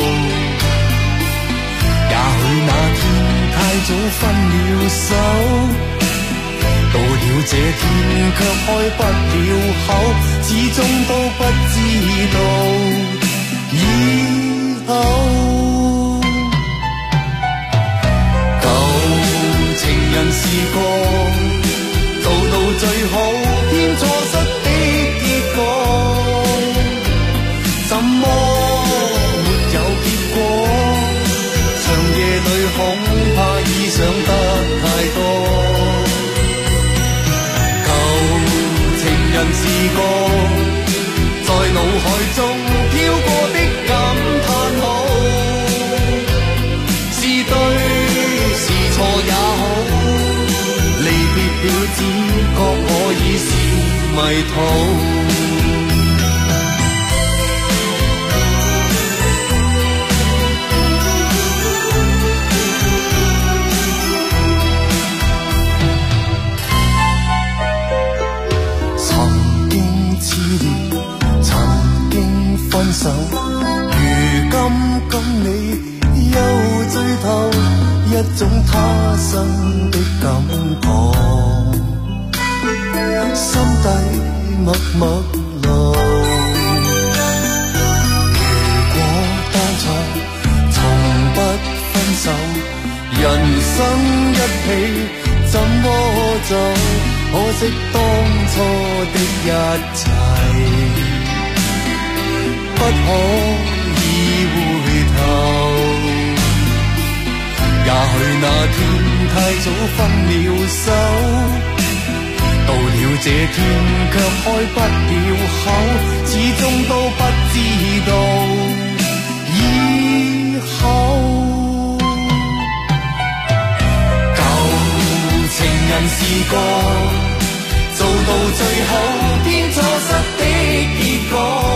也許那天太早分了手，到了這天卻開不了口，始終都不知道以後。情人是個到最好偏錯失的結果，怎麼沒有結果？長夜裏恐怕已想得太多。舊情人是個在腦海中飄過的感嘆號，是對是錯也好，離別了只覺可以是迷途。曾經痴戀，曾經分手，如今跟你又醉透，一種他生的感覺，心底默默流。如果當初從不分手，人生一起怎麼走？可惜當初的一切，不可以回頭。也許那天太早分了手，到了這天卻開不了口，始終都不知道以後。舊情人是個做到最好偏錯失的結果，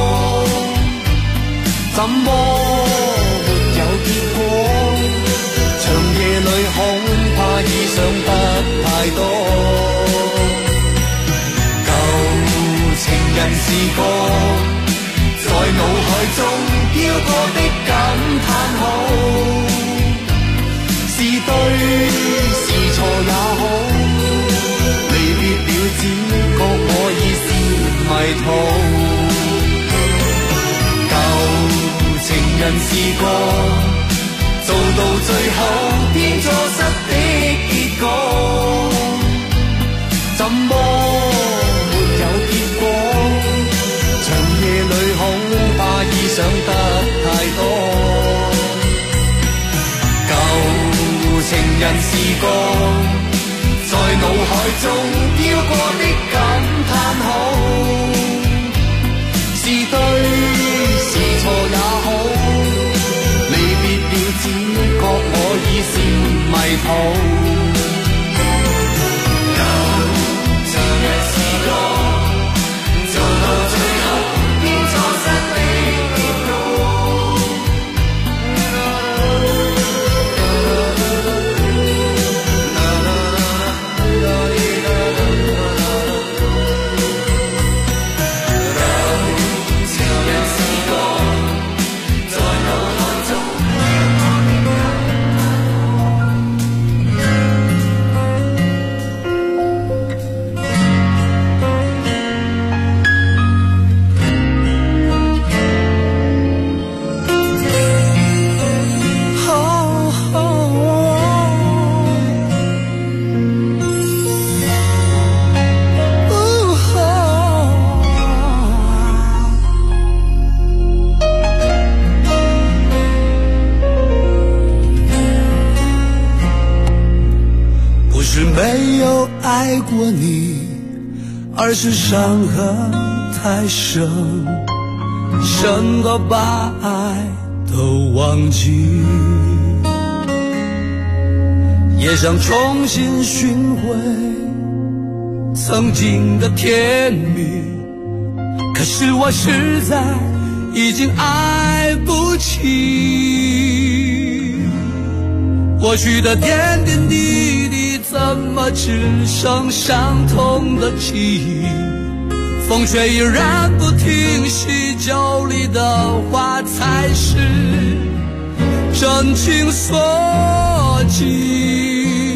怎麼沒有結果？長夜裏恐怕已想得太多。情人是個在腦海中飄過的感嘆號，是對是錯也好，離別了只覺我已是迷途。舊情人是個做到最後偏錯失的結果，怎麼想得太多，舊情人是個在腦海中飄過的感嘆號，是對是錯也好，離別了只覺我已是迷途。舊情人是個做到最後偏錯失的爱过你，而是伤痕太深，深到把爱都忘记，也想重新寻回曾经的甜蜜，可是我实在已经爱不起，过去的点点滴滴怎么只剩伤痛的记忆，风却依然不停息，酒里的话才是真情所寄。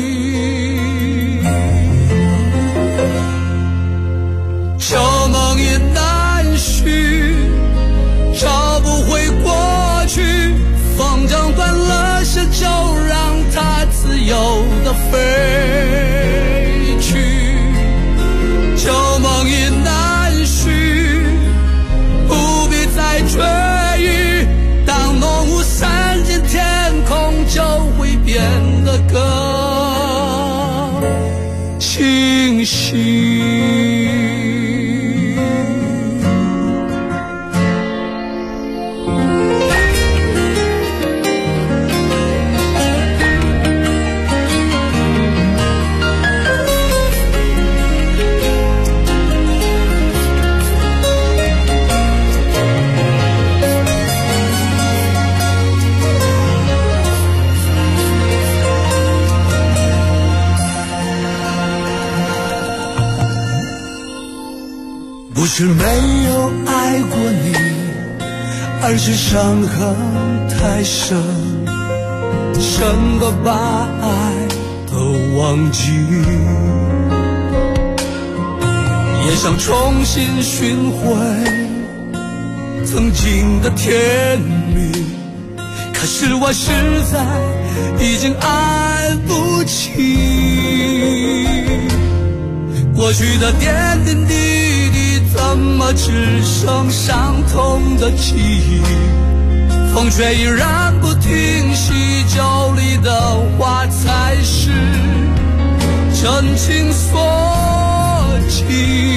旧梦已难续，找不回过去，风筝断了线，就让它自由地飞去。旧梦已难续，不必再追忆，当梦雾散尽，天空就会变得更清晰。不是没有爱过你，而是伤痕太深，深到把爱都忘记，也想重新寻回曾经的甜蜜，可是我实在已经爱不起，过去的点点滴滴怎么只剩伤痛的记忆，风却依然不停息，酒里的话才是真情所寄。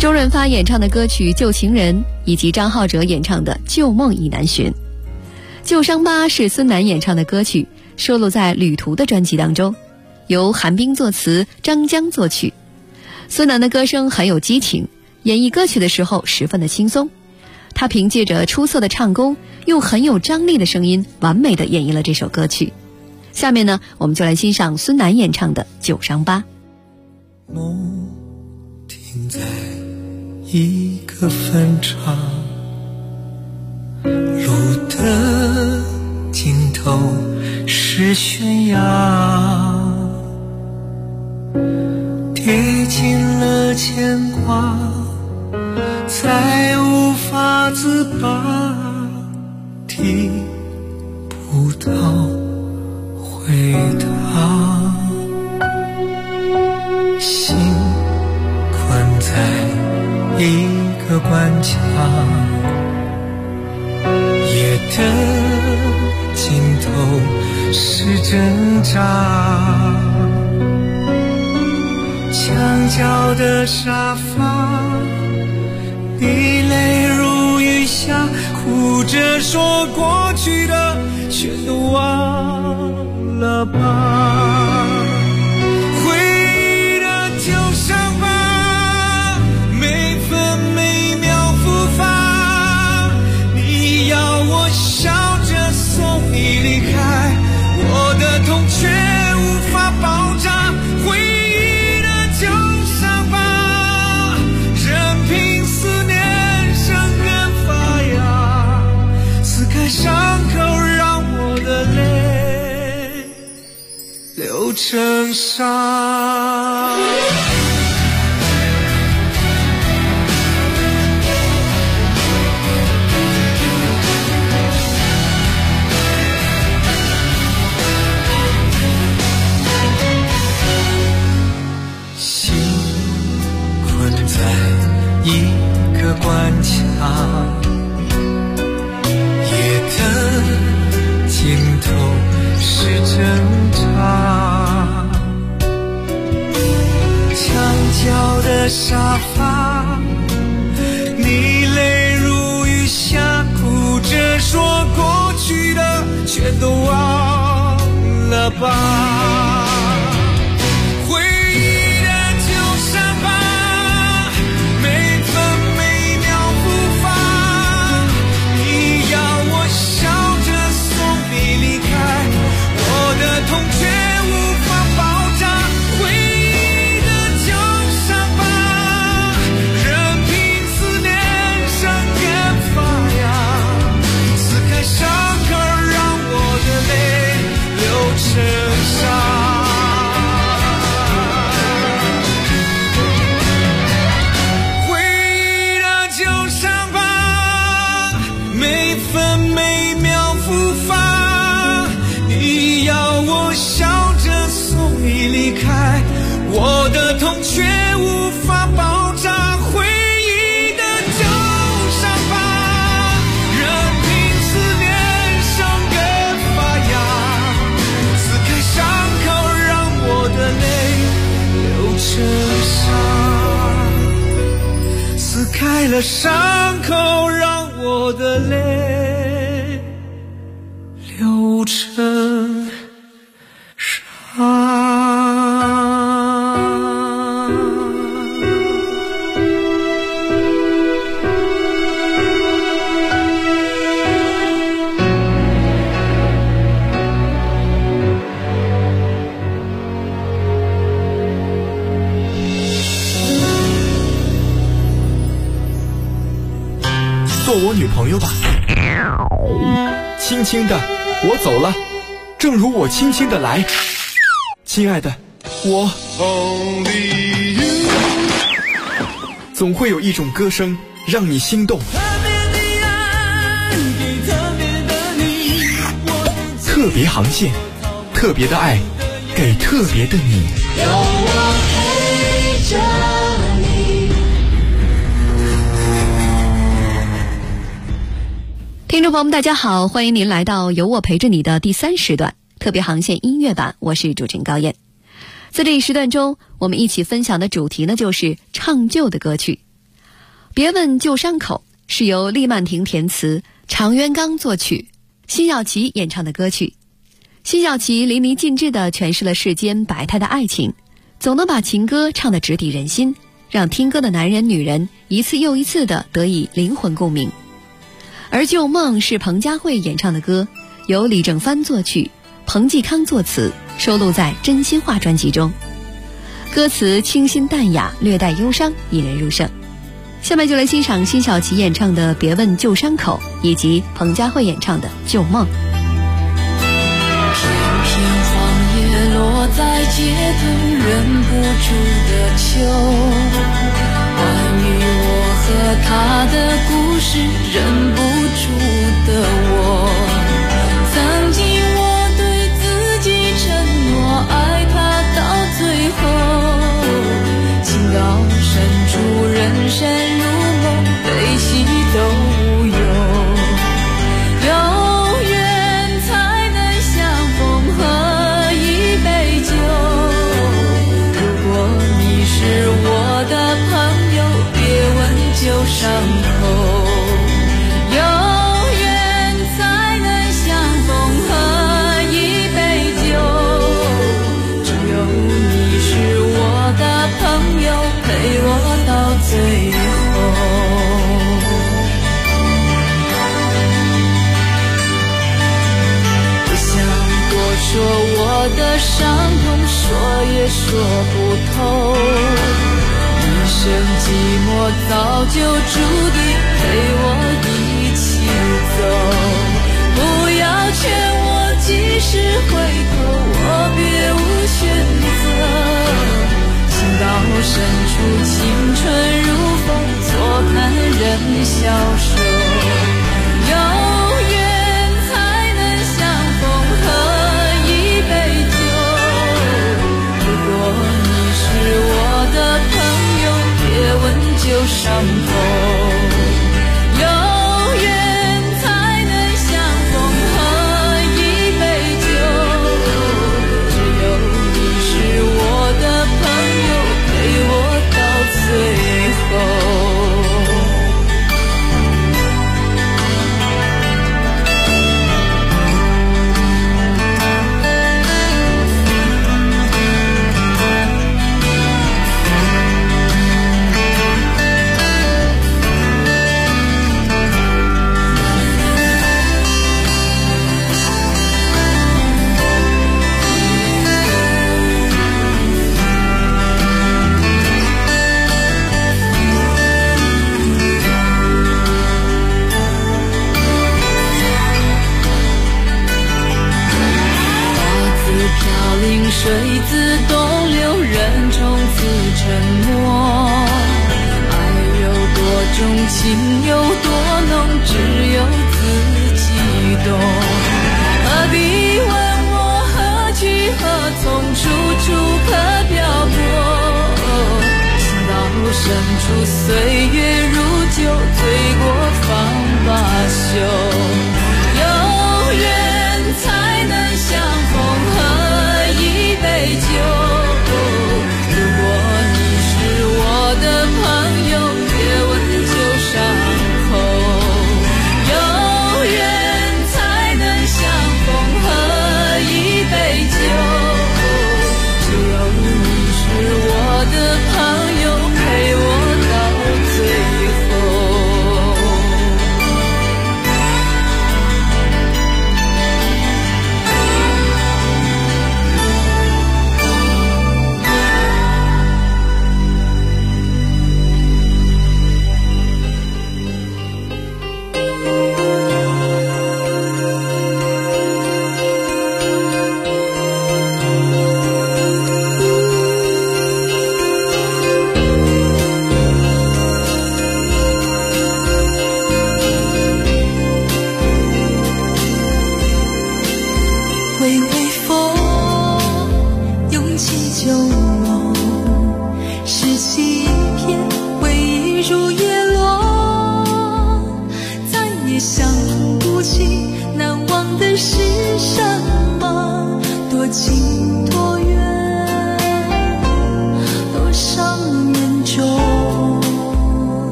周润发演唱的歌曲《旧情人》，以及张浩哲演唱的《旧梦已难寻》。《旧伤疤》是孙楠演唱的歌曲，收录在《旅途》的专辑当中，由韩冰作词，张江作曲。孙楠的歌声很有激情，演绎歌曲的时候十分的轻松。他凭借着出色的唱功，用很有张力的声音，完美的演绎了这首歌曲。下面呢，我们就来欣赏孙楠演唱的《旧伤疤》。 梦停在一个分岔，路的尽头是悬崖，跌进了牵挂，再无法自拔，提不到回答，心困在一个关卡，夜的尽头是挣扎，墙角的沙发，你泪如雨下，哭着说过去的全都忘了吧，回忆的旧伤疤，每分每秒复发，你要我笑着送你离开，我的痛却无法爆炸，回忆的旧伤疤，任凭思念生根发芽，撕开伤口让我的泪流成沙。心困在一个关卡，夜的尽头是挣扎，墙角的沙发，你泪如雨下，哭着说过去的全都忘了吧，回忆的旧伤疤，每分每秒复发，你要我笑着送你离开，我的痛却无法爆炸，回忆的旧伤疤，任凭思念生根发芽，撕开伤口让我的泪流成沙。回忆的旧伤疤，每分每秒复发，你要我笑着送你离开，我的痛却无法爆炸，回忆的旧伤疤，任凭思念生根发芽，撕开伤口让我的泪流成沙，撕开了伤口让我的泪流成沙。 做我女朋友吧。轻轻的，我走了，正如我轻轻的来。亲爱的，我总会有一种歌声让你心动。特别航线，特别的爱，给特别的你。 有我陪着你。 听众朋友们大家好，欢迎您来到有我陪着你的第3时段特别航线音乐版，我是主持人高燕。在这一时段中，我们一起分享的主题呢就是唱旧的歌曲。 别问旧伤口是由厉曼婷填词，常元刚作曲，辛晓琪演唱的歌曲。辛晓琪淋漓尽致地诠释了世间百态的爱情，总能把情歌唱得直抵人心，让听歌的男人女人一次又一次地得以灵魂共鸣。而旧梦是彭佳慧演唱的歌，由李正帆作曲，彭继康作词，收录在《真心话》专辑中。歌词清新淡雅，略带忧伤，引人入胜。下面就来欣赏辛晓琪演唱的《别问旧伤口》，以及彭佳慧演唱的《旧梦》。 片片黄叶落在街头，忍不住的秋。关于我和他的故事，忍不住的我。曾经我对自己承诺，爱他到最后，情到深处，人生如梦，悲喜都无忧。有缘才能相逢，喝一杯酒。如果你是我的朋友，别问旧伤口。有缘才能相逢，喝一杯酒。只有你是我的朋友，陪我到最后。不想多说我的伤痛，说也说不透。一生寂寞早就注定陪我一起走。不要劝我及时回头，我别无选择。情到深处，青春如风，坐看人消瘦。有缘才能相逢，喝一杯酒。如果你是我的朋友，别问旧伤口。有缘才能相逢，喝一杯酒。只有你是我的朋友，陪我到最后。水自东流，人从此沉默。爱有多重，情有多浓，只有自己懂。何必问我何去何从，处处可漂泊。情到深处，岁月如酒，醉过方罢休。有缘才能相逢，喝一杯酒。如果你是我的朋友，别问旧伤口。有缘才能相逢，喝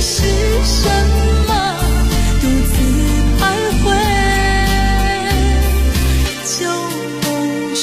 是什么，独自徘徊旧梦中。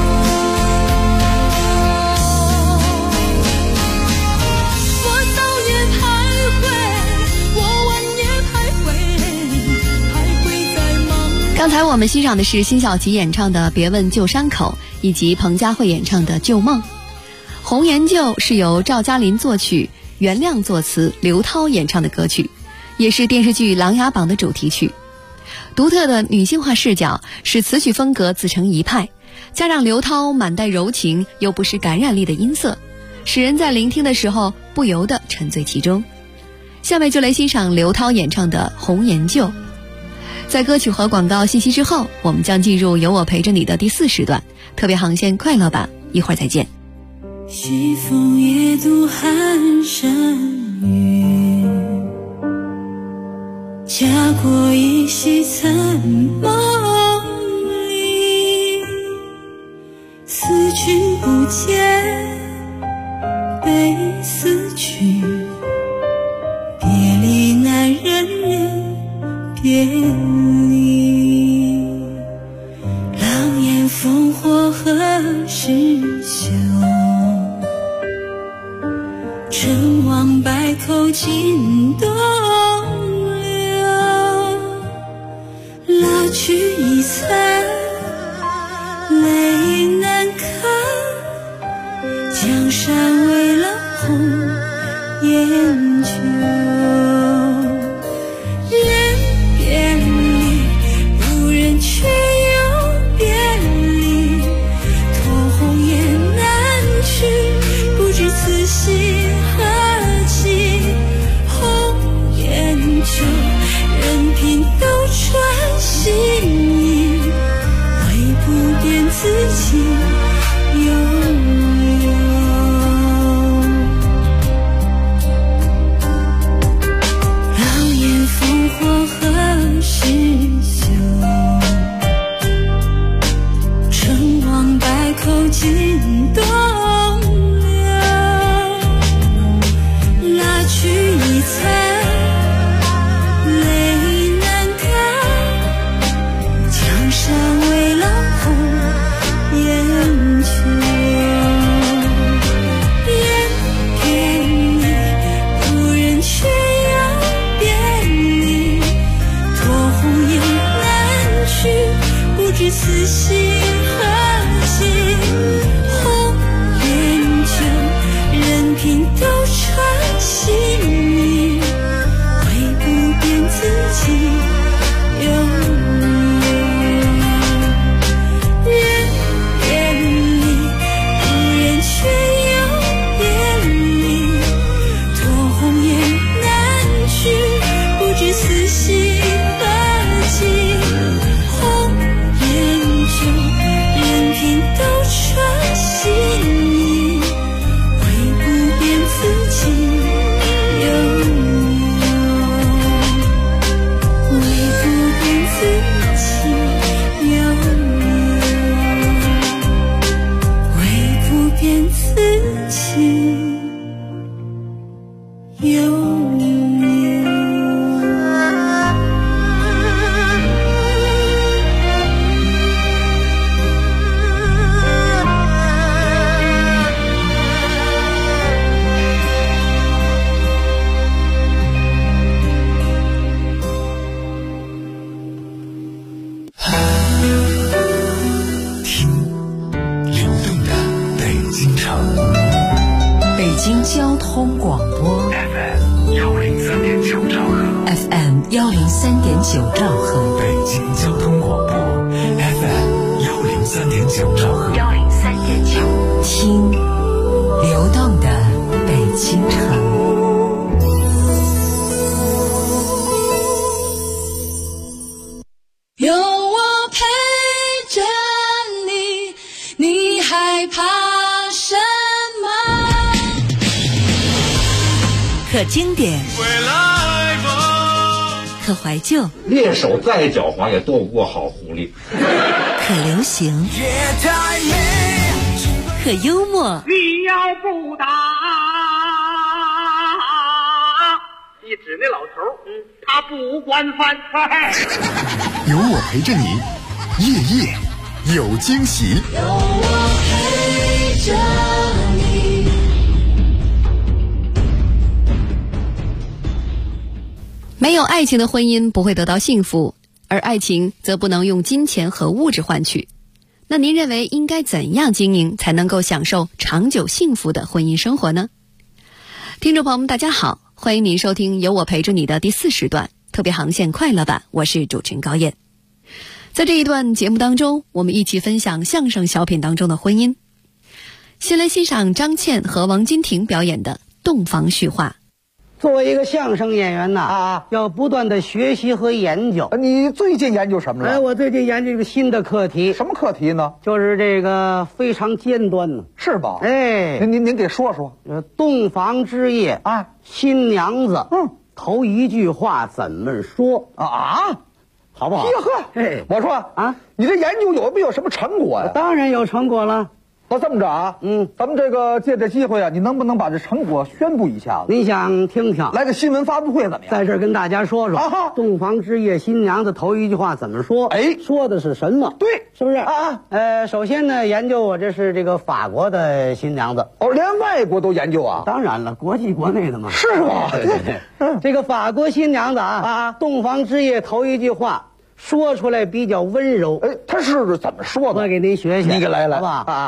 我早也徘徊，我晚也徘徊，徘徊在梦。 刚才我们欣赏的是辛晓琪演唱的《别问旧伤口》，以及彭佳慧演唱的《旧梦》。《红颜旧》是由赵嘉林作曲，袁亮作词，刘涛演唱的歌曲，也是电视剧《琅琊榜》的主题曲。独特的女性化视角使词曲风格自成一派，加上刘涛满带柔情又不失感染力的音色，使人在聆听的时候不由得沉醉其中。下面就来欣赏刘涛演唱的《红颜旧》。在歌曲和广告信息之后，我们将进入有我陪着你的第4时段特别航线快乐版，一会儿再见。 西风夜渡寒山雨，家国依稀残梦里，思君不见悲思曲，别离难忍人别离，狼烟烽火何时休，陈王百口尽东流，拉去一残泪难看，江山为了红颜旧，人别离，无人却又别离，托红颜难去，不知此心何寄，红颜旧，任凭斗转星移，唯不变自己拥有。狼烟烽火何时休，陈王百口尽东流，拉去一残泪难干，江山为了红颜旧，人别离，无人却又别离，托红颜难去，不知此心何寄，红颜旧，任凭斗转星移，唯不变自己拥有。人别离，无人却又别离，托红颜难去，不知此心何寄，红颜旧，任凭斗转星移，唯不变自己拥有，唯不变自己拥有，唯不变自己拥有。 听流动的北京城， 北京交通广播 FM 103.9兆赫 ，FM 103.9兆赫， 北京交通广播 FM 103.9兆赫 103.9，听流动的北京城。 有我陪着你，你害怕什么？ 可经典，可怀旧， 猎手再狡猾也斗不过好狐狸。 可流行，可幽默。 你要不打，你他不管饭。 有我陪着你，夜夜有惊喜。 有我陪着你。 没有爱情的婚姻不会得到幸福，而爱情则不能用金钱和物质换取。那您认为应该怎样经营才能够享受长久幸福的婚姻生活呢？听众朋友们大家好，欢迎您收听有我陪着你的第4时段特别航线快乐版，我是主持人高燕。在这一段节目当中，我们一起分享相声小品当中的婚姻。先来欣赏张倩和王金婷表演的洞房叙话。 作为一个相声演员呐，要不断的学习和研究。 你最近研究什么了？ 我最近研究一个新的课题。 什么课题呢？ 就是这个非常尖端呢。 是吧？您给说说。 洞房之夜啊，新娘子头一句话怎么说啊？好不好？ 我说啊，你这研究有没有什么成果呀？ 当然有成果了。 那这么着啊，咱们这个借这机会啊，你能不能把这成果宣布一下子？ 你想听听？ 来个新闻发布会怎么样？ 在这儿跟大家说说洞房之夜新娘子头一句话怎么说？说的是什么？ 对， 是不是首先呢，研究我这是这个法国的新娘子。 连外国都研究啊？ 当然了，国际国内的嘛。 是吧？ 对。这个法国新娘子洞房之夜头一句话说出来比较温柔。 她是怎么说的？ 我给您学学。 你给来， 好不好？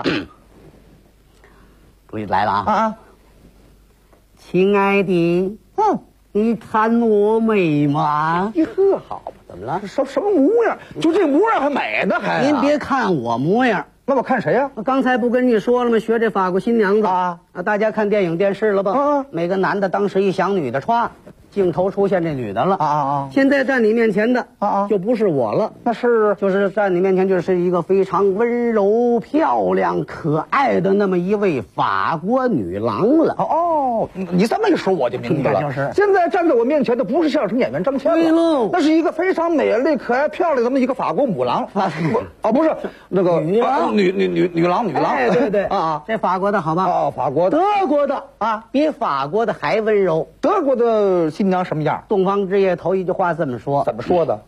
注意来了啊！亲爱的，你看我美吗？ 好吧， 怎么了？ 什么模样？就这模样还美呢？还您别看我模样， 那我看谁呀？ 我刚才不跟你说了吗？学这法国新娘子大家看电影电视了吧？每个男的当时一想女的，歘，镜头出现这女的了现在站你面前的就不是我了，就是站你面前就是一个非常温柔、漂亮、可爱的那么一位法国女郎了。 你这么一说我就明白了。 就是现在站在我面前的不是相声演员张倩了， 对喽， 那是一个非常美丽、可爱、漂亮的这么一个法国母狼不是那个女郎， 女郎。 对这法国的好吧？ 法国的， 德国的比法国的还温柔。 德国的新娘什么样？ 洞房之夜头一句话这么说。 怎么说的？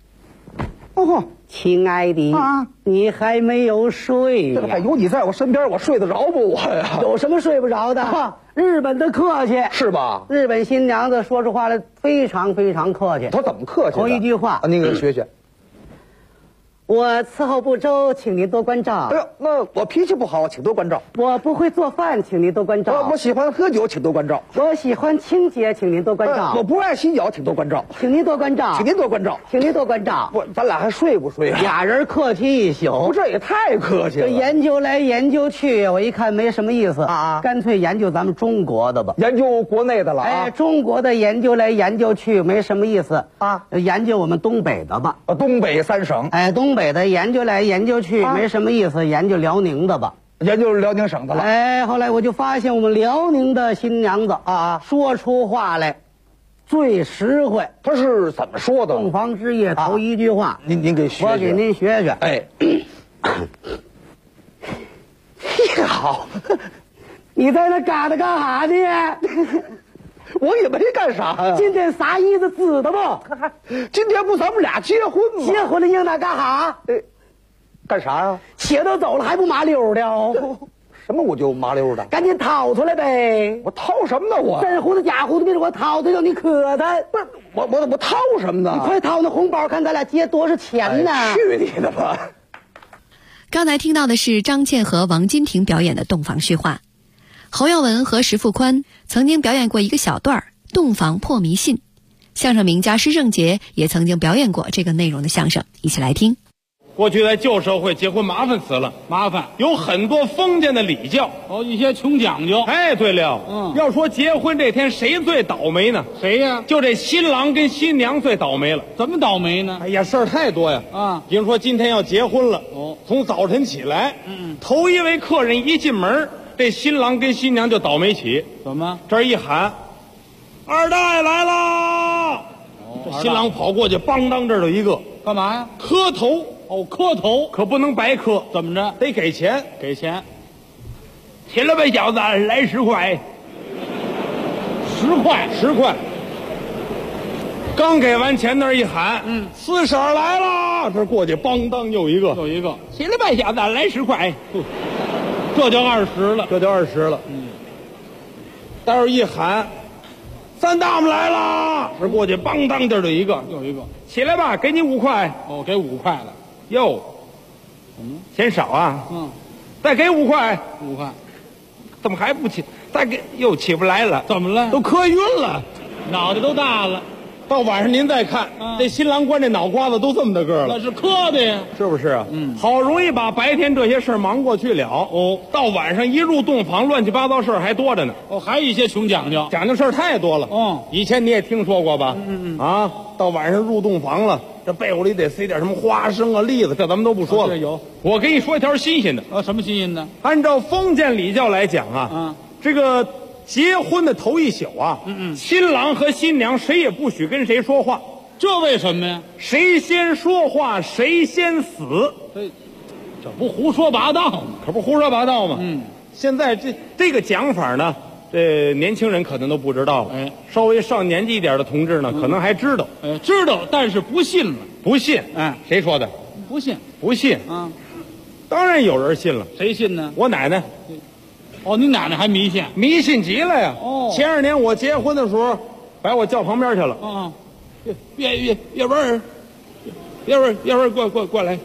亲爱的你还没有睡呀？ 有你在我身边，我睡得着不我呀？ 有什么睡不着的？日本的客气是吧？ 日本新娘子说出话来非常非常客气。 她怎么客气？ 头一句话您给学学。 我伺候不周，请您多关照。 那我脾气不好，请多关照。 我不会做饭，请您多关照。 我喜欢喝酒，请多关照。 我喜欢清洁，请您多关照。 我不爱洗脚，请多关照。 请您多关照。 请您多关照。 请您多关照。 咱俩还睡不睡？ 俩人客气一宿， 这也太客气了。 这研究来研究去，我一看没什么意思干脆研究咱们中国的吧。 研究国内的了中国的研究来研究去没什么意思研究我们东北的吧。 东北3省。 东北的研究来研究去没什么意思，研究辽宁的吧。 研究辽宁省的了。 后来我就发现我们辽宁的新娘子说出话来最实惠。 她是怎么说的？ 洞房之夜头一句话， 您给学学。 我给您学学。 好， 你在那嘎达干啥呢？ 我也没干啥呀。 今天啥意思知道不？ 今天不咱们俩结婚吗？ 结婚了应当干啥？ 干啥呀？ 且都走了还不麻溜的什么我就麻溜的？ 赶紧掏出来呗！ 我掏什么呢？我真糊涂假糊涂，别说我掏的让你磕碜。 不是我掏什么呢？ 你快掏那红包，看咱俩结多少钱呢？ 去你的吧！ 刚才听到的是张倩和王金婷表演的洞房叙话。侯耀文和石富宽曾经表演过一个小段洞房破迷信，相声名家施正杰也曾经表演过这个内容的相声，一起来听。 过去在旧社会结婚麻烦死了，麻烦有很多封建的礼教，一些穷讲究。对了，要说结婚这天谁最倒霉呢？谁呀？就这新郎跟新娘最倒霉了。怎么倒霉呢？事儿太多呀。比如说今天要结婚了，从早晨起来，头一位客人一进门，这新郎跟新娘就倒霉起。怎么？这儿一喊，二大爷来啦！这新郎跑过去，邦当这儿有一个，干嘛呀？磕头。磕头可不能白磕，怎么着？得给钱，给钱。请了呗，小子，来10块。10块。 刚给完钱那儿一喊，四婶来了，这过去梆当又一个，起来吧，小子，来10块，这叫20了，待会儿一喊，三大们来了，这过去梆当这就一个，起来吧，给你5块，给5块了，哟，嫌少啊，再给5块，怎么还不起？再给又起不来了，怎么了？都磕晕了，脑袋都大了。到晚上您再看，这新郎官这脑瓜子都这么大个了，那是磕的呀，是不是啊？好容易把白天这些事儿忙过去了，到晚上一入洞房，乱七八糟事儿还多着呢。还有一些穷讲究，讲究事儿太多了。以前你也听说过吧？啊，到晚上入洞房了，这被窝里得塞点什么花生啊、栗子，这咱们都不说了。有，我给你说一条新鲜的。什么新鲜的？按照封建礼教来讲啊，这个结婚的头一宿啊，新郎和新娘谁也不许跟谁说话。这为什么呀？谁先说话谁先死。这不胡说八道吗？可不胡说八道吗？现在这个讲法呢，这年轻人可能都不知道了。稍微上年纪一点的同志呢，可能还知道。知道，但是不信了。不信？谁说的？不信。不信？当然有人信了。谁信呢？我奶奶。你奶奶还迷信？迷信极了呀！前2年我结婚的时候，把我叫旁边去了。月文儿，过来，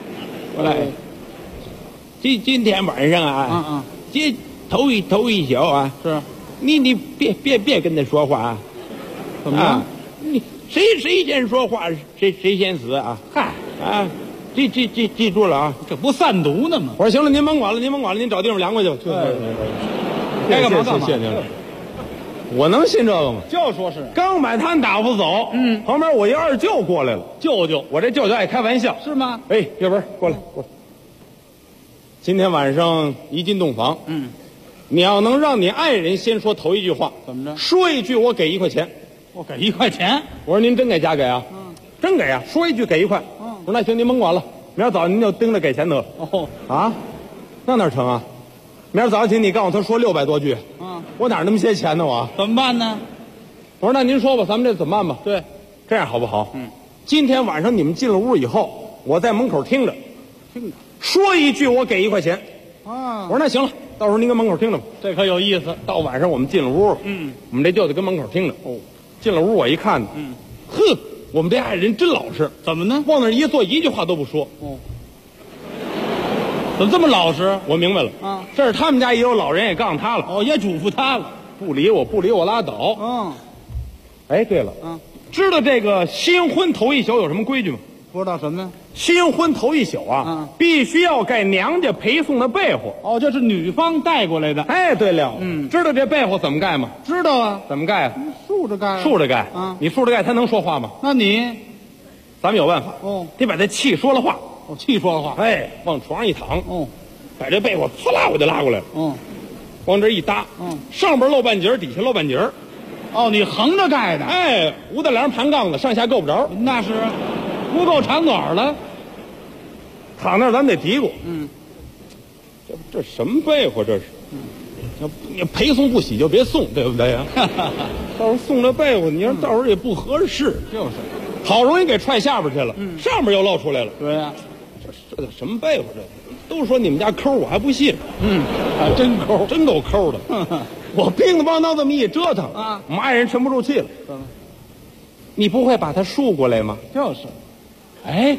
今天晚上啊，这头一宿啊，是，你别跟他说话啊。怎么了？你谁先说话，谁先死啊？嗨啊！记住了啊！这不散毒呢吗？我说行了，您甭管了，您找地方凉快去。该干嘛干嘛。谢您了。我能信这个吗？就说是刚把他打发走，旁边我一二舅过来了。舅舅，我这舅舅爱开玩笑，是吗？哎，月文过来。今天晚上一进洞房，你要能让你爱人先说头一句话，怎么着？说一句我给1块钱。我给1块钱？我说您真给假给啊？真给啊！说一句给1块。我说那行，您甭管了，明儿早上您就盯着给钱得了。那哪成啊？明儿早上起你告诉他说600多句，我哪那么些钱呢？我怎么办呢？我说那您说吧，咱们这怎么办吧？对，这样好不好？今天晚上你们进了屋以后，我在门口听着，说一句我给1块钱。我说那行了，到时候您跟门口听着吧。这可有意思。到晚上我们进了屋，我们这舅舅跟门口听着。进了屋我一看，呵。我们这爱人真老实，怎么呢？往那一坐，一句话都不说。怎么这么老实？我明白了这是他们家也有老人，也告诉他了。也嘱咐他了，不理我拉倒。哎，对了，知道这个新婚头一宿有什么规矩吗？不知道什么呀？新婚头一宿啊，必须要盖娘家陪送的被窝。这是女方带过来的。哎，对了，知道这被窝怎么盖吗？知道啊。怎么盖啊？竖着盖。竖着盖你竖着盖，他能说话吗？那咱们有办法。得把他气说了话。气说了话。哎，往床上一躺。把这被窝呲啦我就拉过来了。往这一搭。上边露半截，底下露半截。你横着盖的。哎，五大梁盘杠子，上下够不着。那是不够长短了。躺那儿咱得嘀咕。这什么被窝这是？你陪送不喜就别送，对不对呀？到时候送这被窝，你要到时候也不合适。就是，好容易给踹下边去了，上面又露出来了。对呀，这什么被窝这？都说你们家抠，我还不信。真抠，真够抠的。我乒乒乓乓这么一折腾啊，我们爱人沉不住气了。你不会把它竖过来吗？就是。哎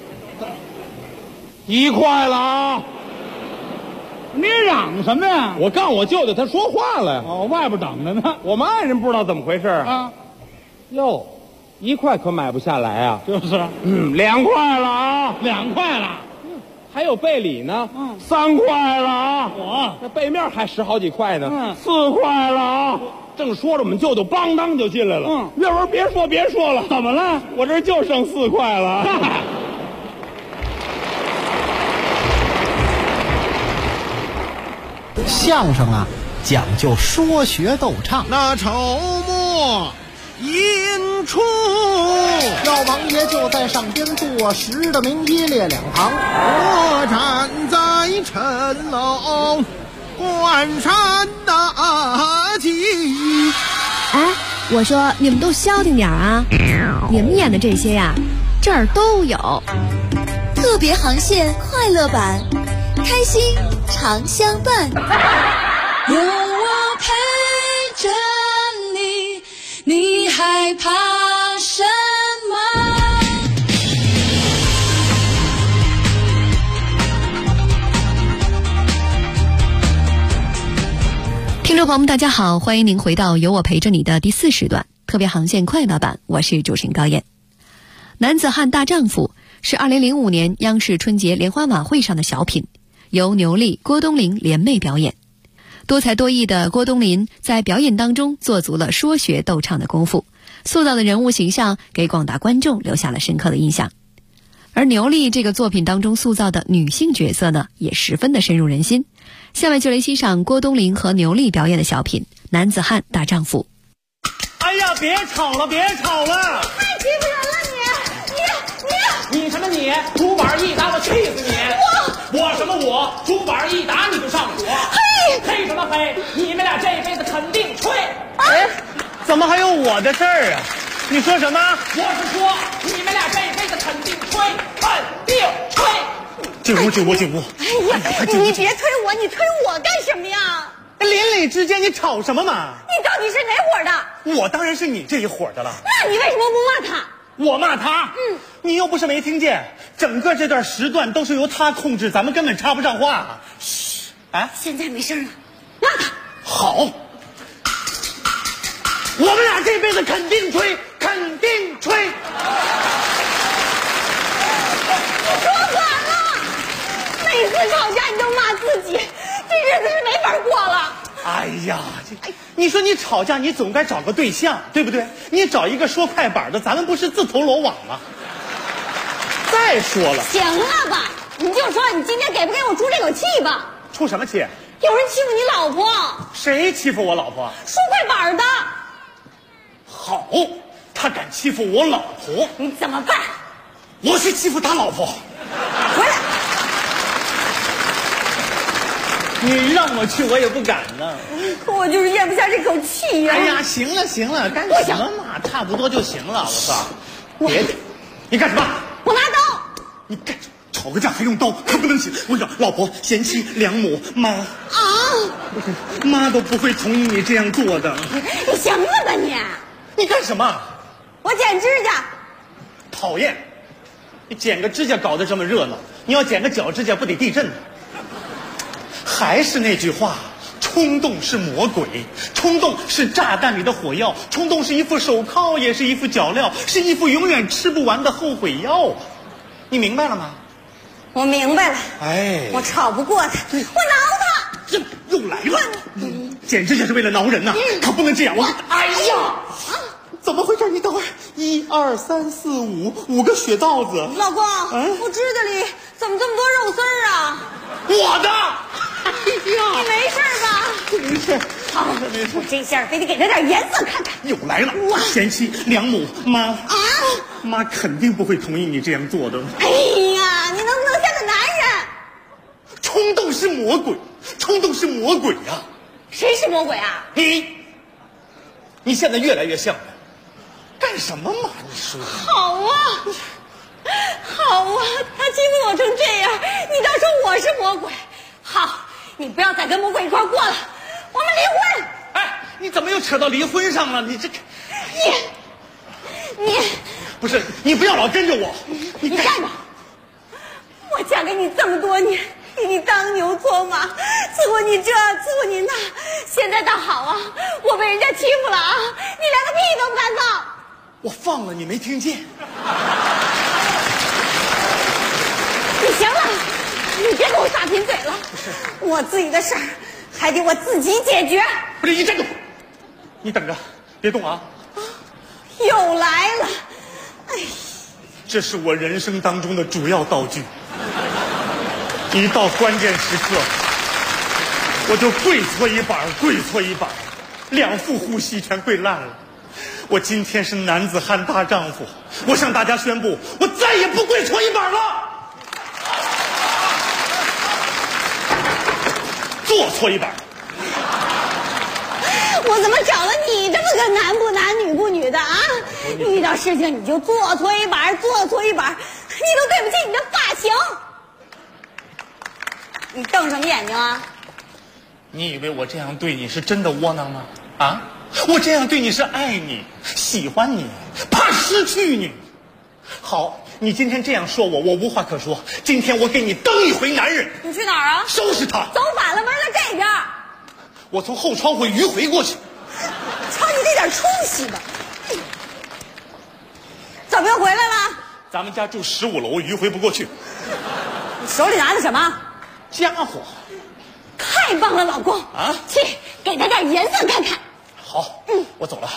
，1块了啊！你嚷什么呀？我告诉我舅舅，他说话了呀。外边等着呢。我们爱人不知道怎么回事啊。哟，1块可买不下来啊。就是。2块了啊！2块了。还有背里呢。3块了啊！这背面还10好几块呢。4块了啊！正说着，我们舅舅梆当就进来了。月文，别说了。怎么了？我这就剩4块了。 相声啊，讲究说学逗唱。 那筹末引出， 赵王爷就在上边坐，10的名医列两旁。 我站在城楼观山大计。 哎， 我说你们都消停点啊！你们演的这些呀，这儿都有。 特别航线快乐版，开心常相伴。 有我陪着你，你害怕什么？ 听众朋友们，大家好，欢迎您回到有我陪着你的第4时段特别航线快乐版，我是主持人高燕。男子汉大丈夫是2005年央视春节联欢晚会上的小品，由牛莉、郭冬临联袂表演。多才多艺的郭冬临在表演当中做足了说学逗唱的功夫，塑造的人物形象给广大观众留下了深刻的印象。而牛莉这个作品当中塑造的女性角色呢，也十分的深入人心。下面就来欣赏郭冬临和牛莉表演的小品《男子汉大丈夫》。 哎呀，别吵了，别吵了！ 太欺负人了你什么你？竹板一打我气死你！我什么我？竹板一打你就上火！嘿什么嘿？你们俩这辈子肯定吹！ 哎，怎么还有我的事儿啊？你说什么？ 我是说你们俩这辈子肯定吹，肯定吹！ 进屋！ 哎呀，你别推我，你推我干什么呀？ 邻里之间你吵什么嘛？ 你到底是哪伙的？ 我当然是你这一伙的了。 那你为什么不骂他？ 我骂他？你又不是没听见，整个这段时段都是由他控制，咱们根本插不上话。嘘，啊， 现在没事了，骂他。 好，我们俩这辈子肯定吹，肯定吹。 说反了，每次吵架你都骂自己，这日子是没法过了。 哎呀，你说你吵架，你总该找个对象，对不对？你找一个说快板的，咱们不是自投罗网吗？再说了， 行了吧，你就说你今天给不给我出这口气吧？ 出什么气？ 有人欺负你老婆。 谁欺负我老婆？ 说快板的。 好，他敢欺负我老婆， 你怎么办？ 我去欺负他老婆。 回来。 你让我去，我也不敢呢。 我就是咽不下这口气呀。 哎呀，行了，干什么嘛？差不多就行了。我说，别，你干什么？ 我拿刀。 你干什么？吵个架还用刀，可不能行。我说，老婆贤妻良母，妈都不会同意你这样做的。 你行了吧你？ 你干什么？ 我剪指甲。 讨厌，你剪个指甲搞得这么热闹，你要剪个脚指甲不得地震呢？还是那句话，冲动是魔鬼，冲动是炸弹里的火药，冲动是一副手铐，也是一副脚镣，是一副永远吃不完的后悔药啊！你明白了吗？ 我明白了。 哎， 我吵不过他，我挠他。 这又来了，剪指甲是为了挠人呐，可不能这样。哎呀，怎么回事？你等会儿，1、2、3、4、5个血道子。 老公，我指甲里怎么这么多肉丝儿啊？ 我的。哎呀，你没事吧？ 没事。 好，我这下非得给他点颜色看看。 又来了，贤妻良母，妈肯定不会同意你这样做的。 哎呀，你能不能像个男人？ 冲动是魔鬼，冲动是魔鬼啊！ 谁是魔鬼啊？ 你现在越来越像了。干什么嘛？你说。 好啊，他欺负我成这样，你倒说我是魔鬼。好，你不要再跟魔鬼一块过了，我们离婚。 哎，你怎么又扯到离婚上了？你不是，你不要老跟着我。 你站着！我嫁给你这么多年，给你当牛做马，伺候你这，伺候你那，现在倒好啊，我被人家欺负了啊，你连个屁都不敢放。 我放了，你没听见？ 你行了，你别给我耍贫嘴了。 不是， 我自己的事儿还得我自己解决。 不是，你站住！你等着，别动啊！ 又来了，哎， 这是我人生当中的主要道具。一到关键时刻，我就跪搓一板，跪搓一板，2副呼吸全跪烂了。我今天是男子汉大丈夫，我向大家宣布，我再也不跪搓一板了。坐搓一板。 我怎么找了你这么个男不男女遇到事情你就做搓衣板，做搓衣板，你都对不起你的发型。你瞪什么眼睛啊？ 你以为我这样对你是真的窝囊吗？啊，我这样对你是爱你、喜欢你，怕失去你。好，你今天这样说我无话可说。今天我给你蹬一回男人。 你去哪儿啊？ 收拾他。 走反了门，在这边。 我从后窗户迂回过去。 瞧你这点出息吧！怎么又回来了？ 咱们家住15楼，迂回不过去。 你手里拿的什么？ 家伙。 太棒了，老公啊！去给他点颜色看看。 好，我走了。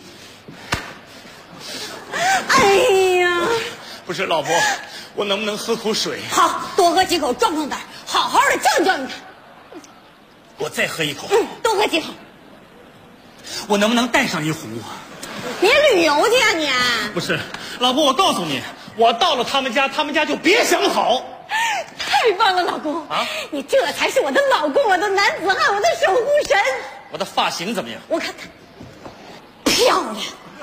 哎呀， 不是老婆，我能不能喝口水？ 好，多喝几口壮壮胆，好好的教育教育他。 我再喝一口。 多喝几口。 我能不能带上一壶？ 别旅游去啊你！ 不是，老婆，我告诉你，我到了他们家就别想好。 太棒了，老公啊！你这才是我的老公，我的男子汉，我的守护神。 我的发型怎么样？ 我看看，漂亮。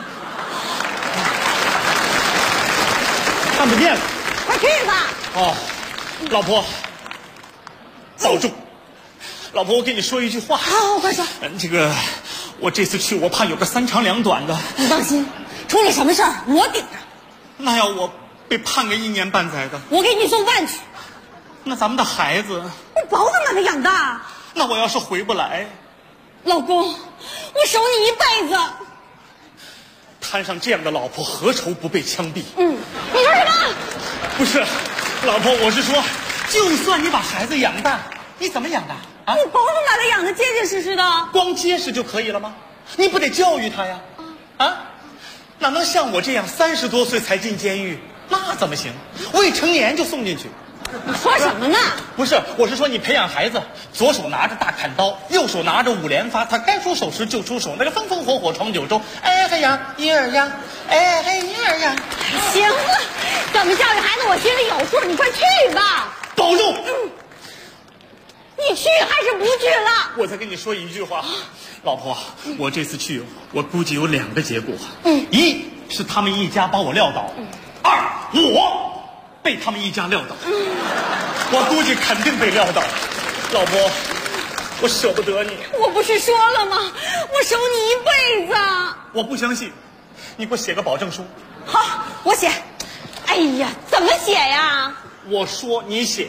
看不见了， 快去吧。 哦，老婆，保重。老婆，我跟你说一句话。 好，快说。 这个，我这次去，我怕有个3长2短的。 你放心，出了什么事儿我顶着。 那要我被判个1年半载的， 我给你送饭去。 那咱们的孩子， 我保怎么给养大？ 那我要是回不来， 老公，我守你一辈子。 摊上这样的老婆，何愁不被枪毙？ 你说什么？ 不是，老婆，我是说，就算你把孩子养大，你怎么养大啊？ 你保怎么把他养得结结实实的？ 光结实就可以了吗？你不得教育他呀？啊，哪能像我这样30多岁才进监狱？那怎么行？未成年就送进去。 你说什么呢？ 不是，我是说你培养孩子，左手拿着大砍刀，右手拿着5连发，他该出手时就出手，那个风风火火闯九州。哎嘿呀，一二呀，哎嘿一二呀。 行了，怎么教育孩子我心里有数，你快去吧。 保重。 你去还是不去了？ 我再跟你说一句话，老婆，我这次去，我估计有2个结果。一是他们一家把我撂倒，2我被他们一家撂倒。我估计肯定被撂倒。老婆，我舍不得你。 我不是说了吗？我守你一辈子。 我不相信，你给我写个保证书。 好，我写。哎呀，怎么写呀？ 我说你写。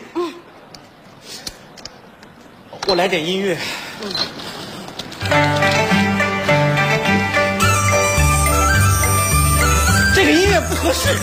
我来点音乐。这个音乐不合适。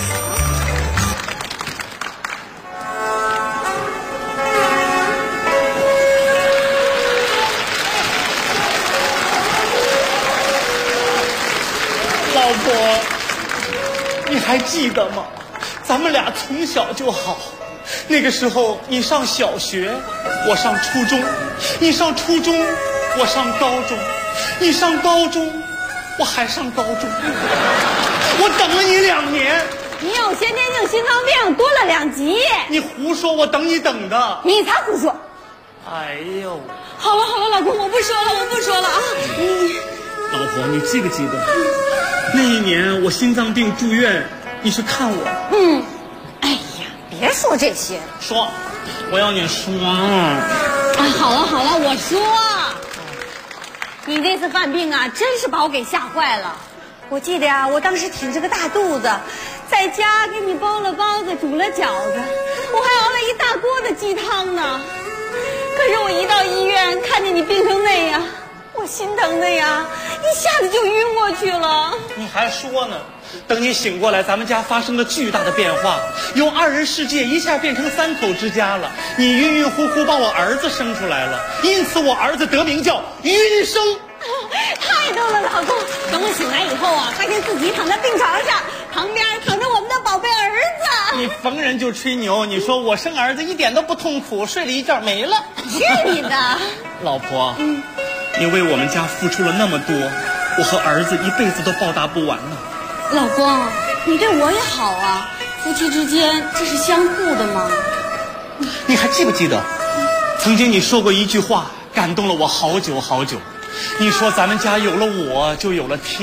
老婆，你还记得吗？咱们俩从小就好。那个时候你上小学，我上初中；你上初中，我上高中；你上高中，我还上高中。我等了你2年。 你有先天性心脏病，多了2级。 你胡说，我等你等的。 你才胡说。 哎呦， 好了好了，老公，我不说了啊。 老婆，你记不记得那一年我心脏病住院，你去看我？ 哎呀，别说这些。 说，我要你说。 好了，我说。你这次犯病啊，真是把我给吓坏了。我记得呀，我当时挺着个大肚子，在家给你包了包子，煮了饺子，我还熬了一大锅的鸡汤呢。可是我一到医院，看见你病成那样，我心疼的呀，一下子就晕过去了。 你还说呢？等你醒过来，咱们家发生了巨大的变化，由2人世界一下变成3口之家了。你晕晕乎乎把我儿子生出来了，因此我儿子得名叫晕生。 太逗了，老公！等我醒来以后啊，发现自己躺在病床上，旁边躺着我们的宝贝儿子。 你逢人就吹牛，你说我生儿子一点都不痛苦，睡了一觉没了。 去你的！ 老婆，你为我们家付出了那么多，我和儿子一辈子都报答不完呢。 老公，你对我也好啊，夫妻之间这是相互的吗？ 你还记不记得，曾经你说过一句话，感动了我好久好久。你说咱们家有了我就有了天，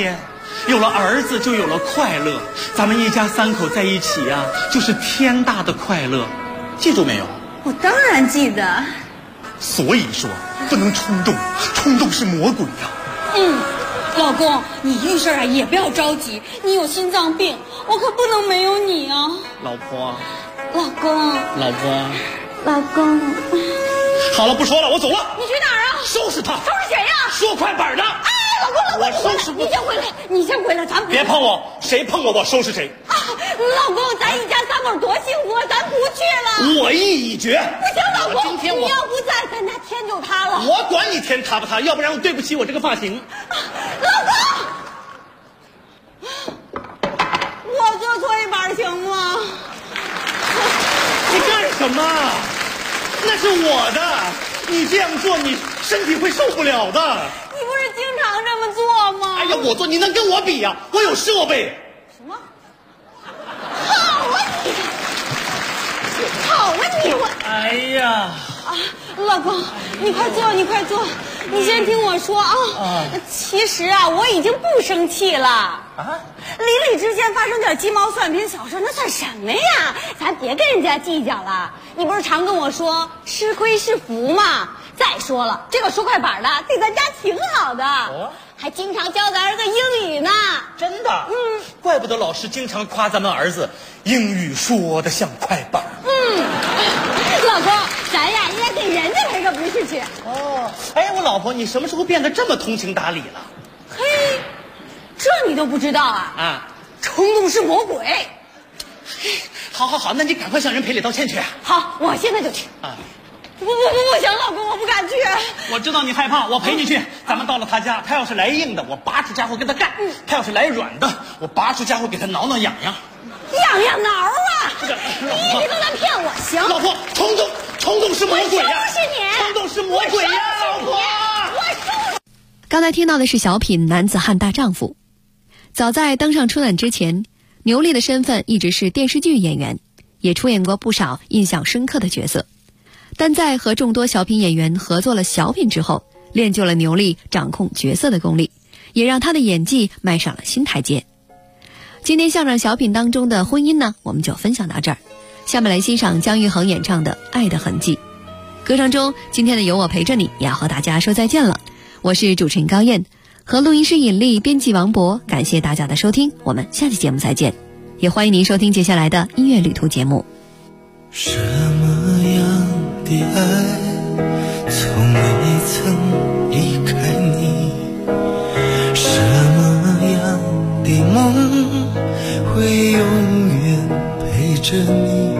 有了儿子就有了快乐，咱们一家三口在一起呀，就是天大的快乐，记住没有？ 我当然记得。 所以说不能冲动，冲动是魔鬼呀。 老公，你遇事啊也不要着急，你有心脏病，我可不能没有你啊。 老婆， 老公， 老婆， 老公。 好了，不说了，我走了。 你去哪儿啊？ 收拾他。 收拾谁呀？ 说快板的。 哎，老公，我收拾。你先回来，你先回来，咱别碰我，谁碰我，我收拾谁。 老公，咱一家三口多幸福，咱不去了。 我意已决。 不行，老公， 今天你要不在，咱家天就塌了。 我管你天塌不塌，要不然我对不起我这个发型。 老公，我做搓衣板行吗？ 你干什么？那是我的，你这样做你身体会受不了的。 你不是经常这么做吗？ 哎呀，我做你能跟我比呀？我有设备。 什么？好啊你！好啊你！我哎呀！ 老公，你快坐，你快坐，你先听我说啊。其实啊，我已经不生气了啊。邻里之间发生点鸡毛蒜皮小事，那算什么呀？咱别跟人家计较了。你不是常跟我说吃亏是福吗？再说了，这个说快板的对咱家挺好的，还经常教咱儿子英语呢。 真的？怪不得老师经常夸咱们儿子英语说得像快板。 老公，咱呀应该给人家赔个不是去。 哎，我老婆，你什么时候变得这么通情达理了？ 嘿，这你都不知道啊？冲动是魔鬼。 好，那你赶快向人赔礼道歉去。 好，我现在就去。不行，老公，我不敢去。 我知道你害怕，我陪你去。咱们到了他家，他要是来硬的，我拔出家伙跟他干；他要是来软的，我拔出家伙给他挠挠痒痒。 痒痒挠啊！你一直都在骗我，行？ 老婆，冲动是魔鬼呀！ 我收拾你！ 冲动是魔鬼呀！老婆， 我收拾。 刚才听到的是小品《男子汉大丈夫》。早在登上春晚之前，牛莉的身份一直是电视剧演员，也出演过不少印象深刻的角色。但在和众多小品演员合作了小品之后，练就了牛莉掌控角色的功力，也让她的演技迈上了新台阶。今天相声小品当中的婚姻呢，我们就分享到这儿。下面来欣赏姜育恒演唱的《爱的痕迹》。歌声中，今天的有我陪着你也要和大家说再见了。我是主持人高燕，和录音师尹丽，编辑王博，感谢大家的收听，我们下期节目再见。也欢迎您收听接下来的音乐旅途节目。 什么样的爱从未曾离开你，什么样的梦会永远陪着你，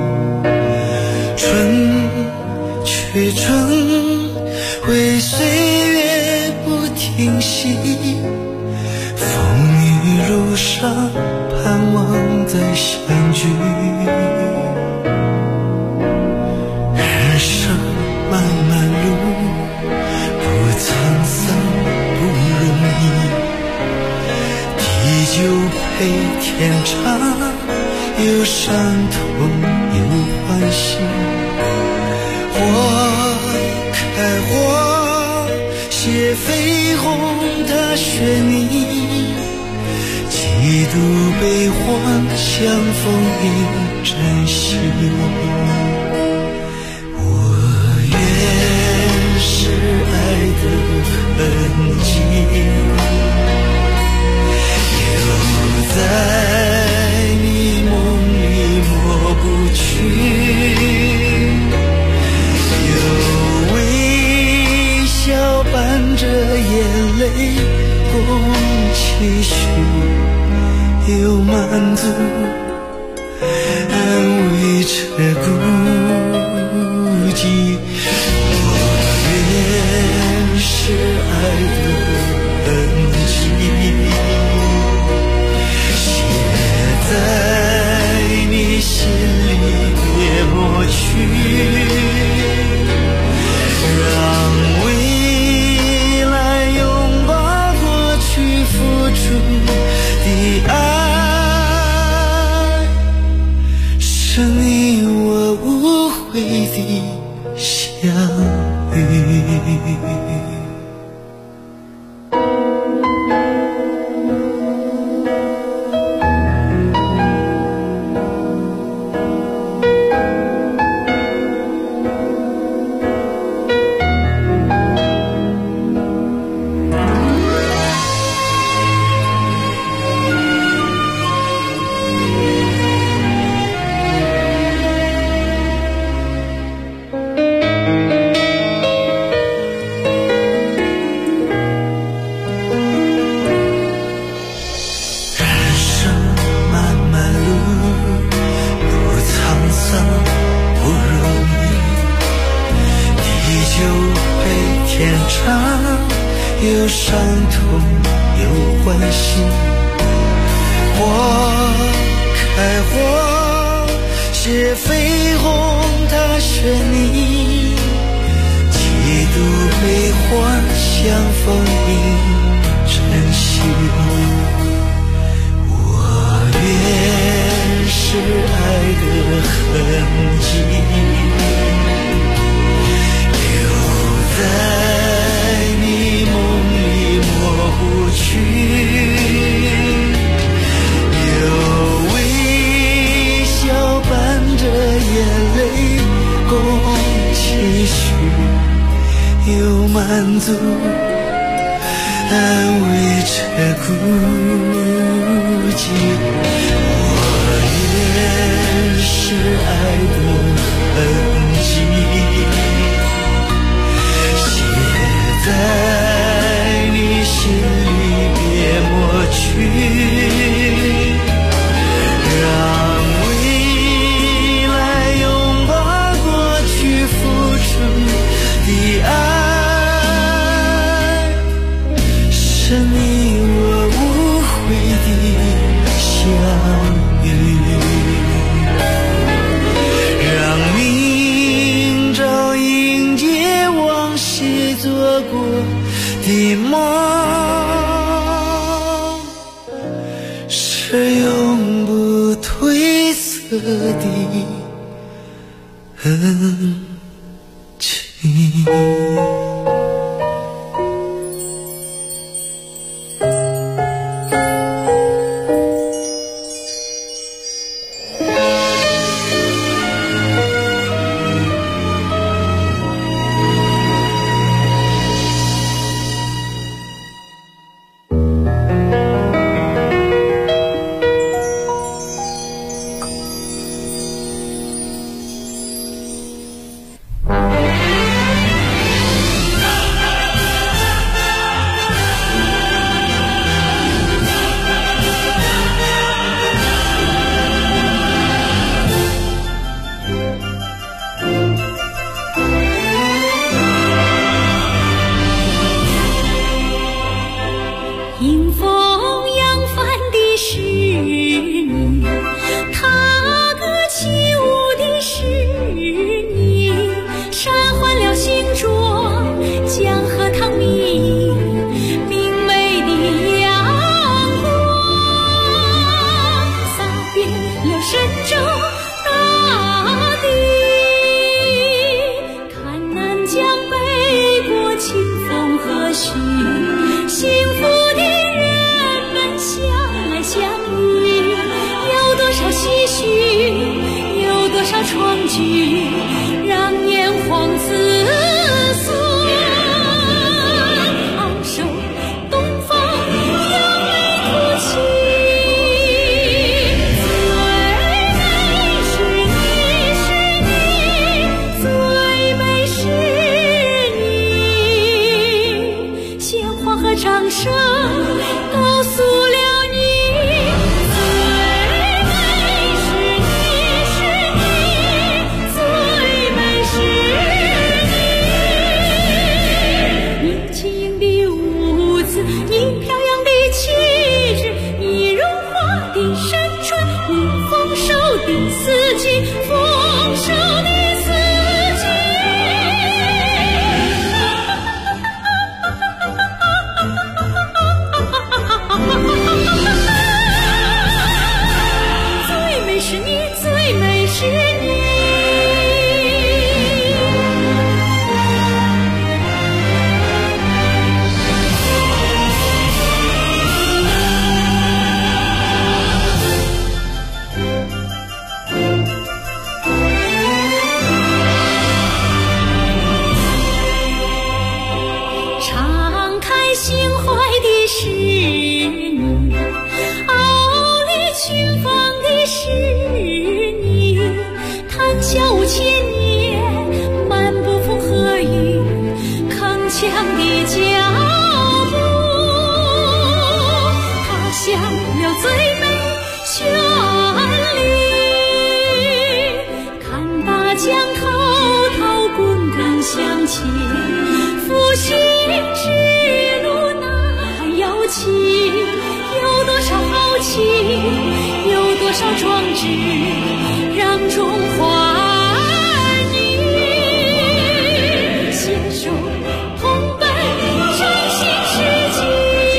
春去春会岁月不停息，风雨路上盼望再相聚，人生漫漫路不沧桑不容易，地久配天长，有伤痛有欢喜，花开花谢绯红它绚丽，几度悲欢相逢应珍惜，我愿是爱的痕迹，留在你梦里抹不去，有微笑伴着眼泪共期许，有满足安慰着孤寂，我愿是爱的痕迹，写在你心里别抹去，让未来拥抱过去付出的爱，是你我无悔的相遇。 篇章，有伤痛，有欢喜。花开花谢绯红，它是你几度悲欢，相逢应珍惜。我愿是爱的痕迹，留在你梦里抹不去。有满足安慰着孤寂，我愿是爱的痕迹，写在你心里别抹去，让未来拥抱过去付出的爱。是你我无悔的相遇，让明朝迎接往昔做过的梦，是永不褪色的痕迹。 最之路那遥情，有多少豪情，有多少壮志，让中华儿女携手同奔振兴世纪。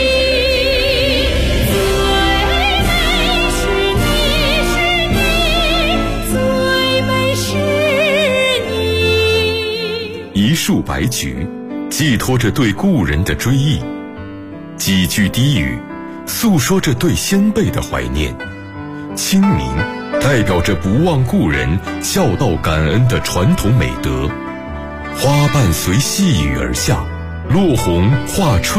最美是你，是你，最美是你。 一束白菊，寄托着对故人的追忆；几句低语，诉说着对先辈的怀念。清明代表着不忘故人、孝道感恩的传统美德。花瓣随细雨而下，落红化春。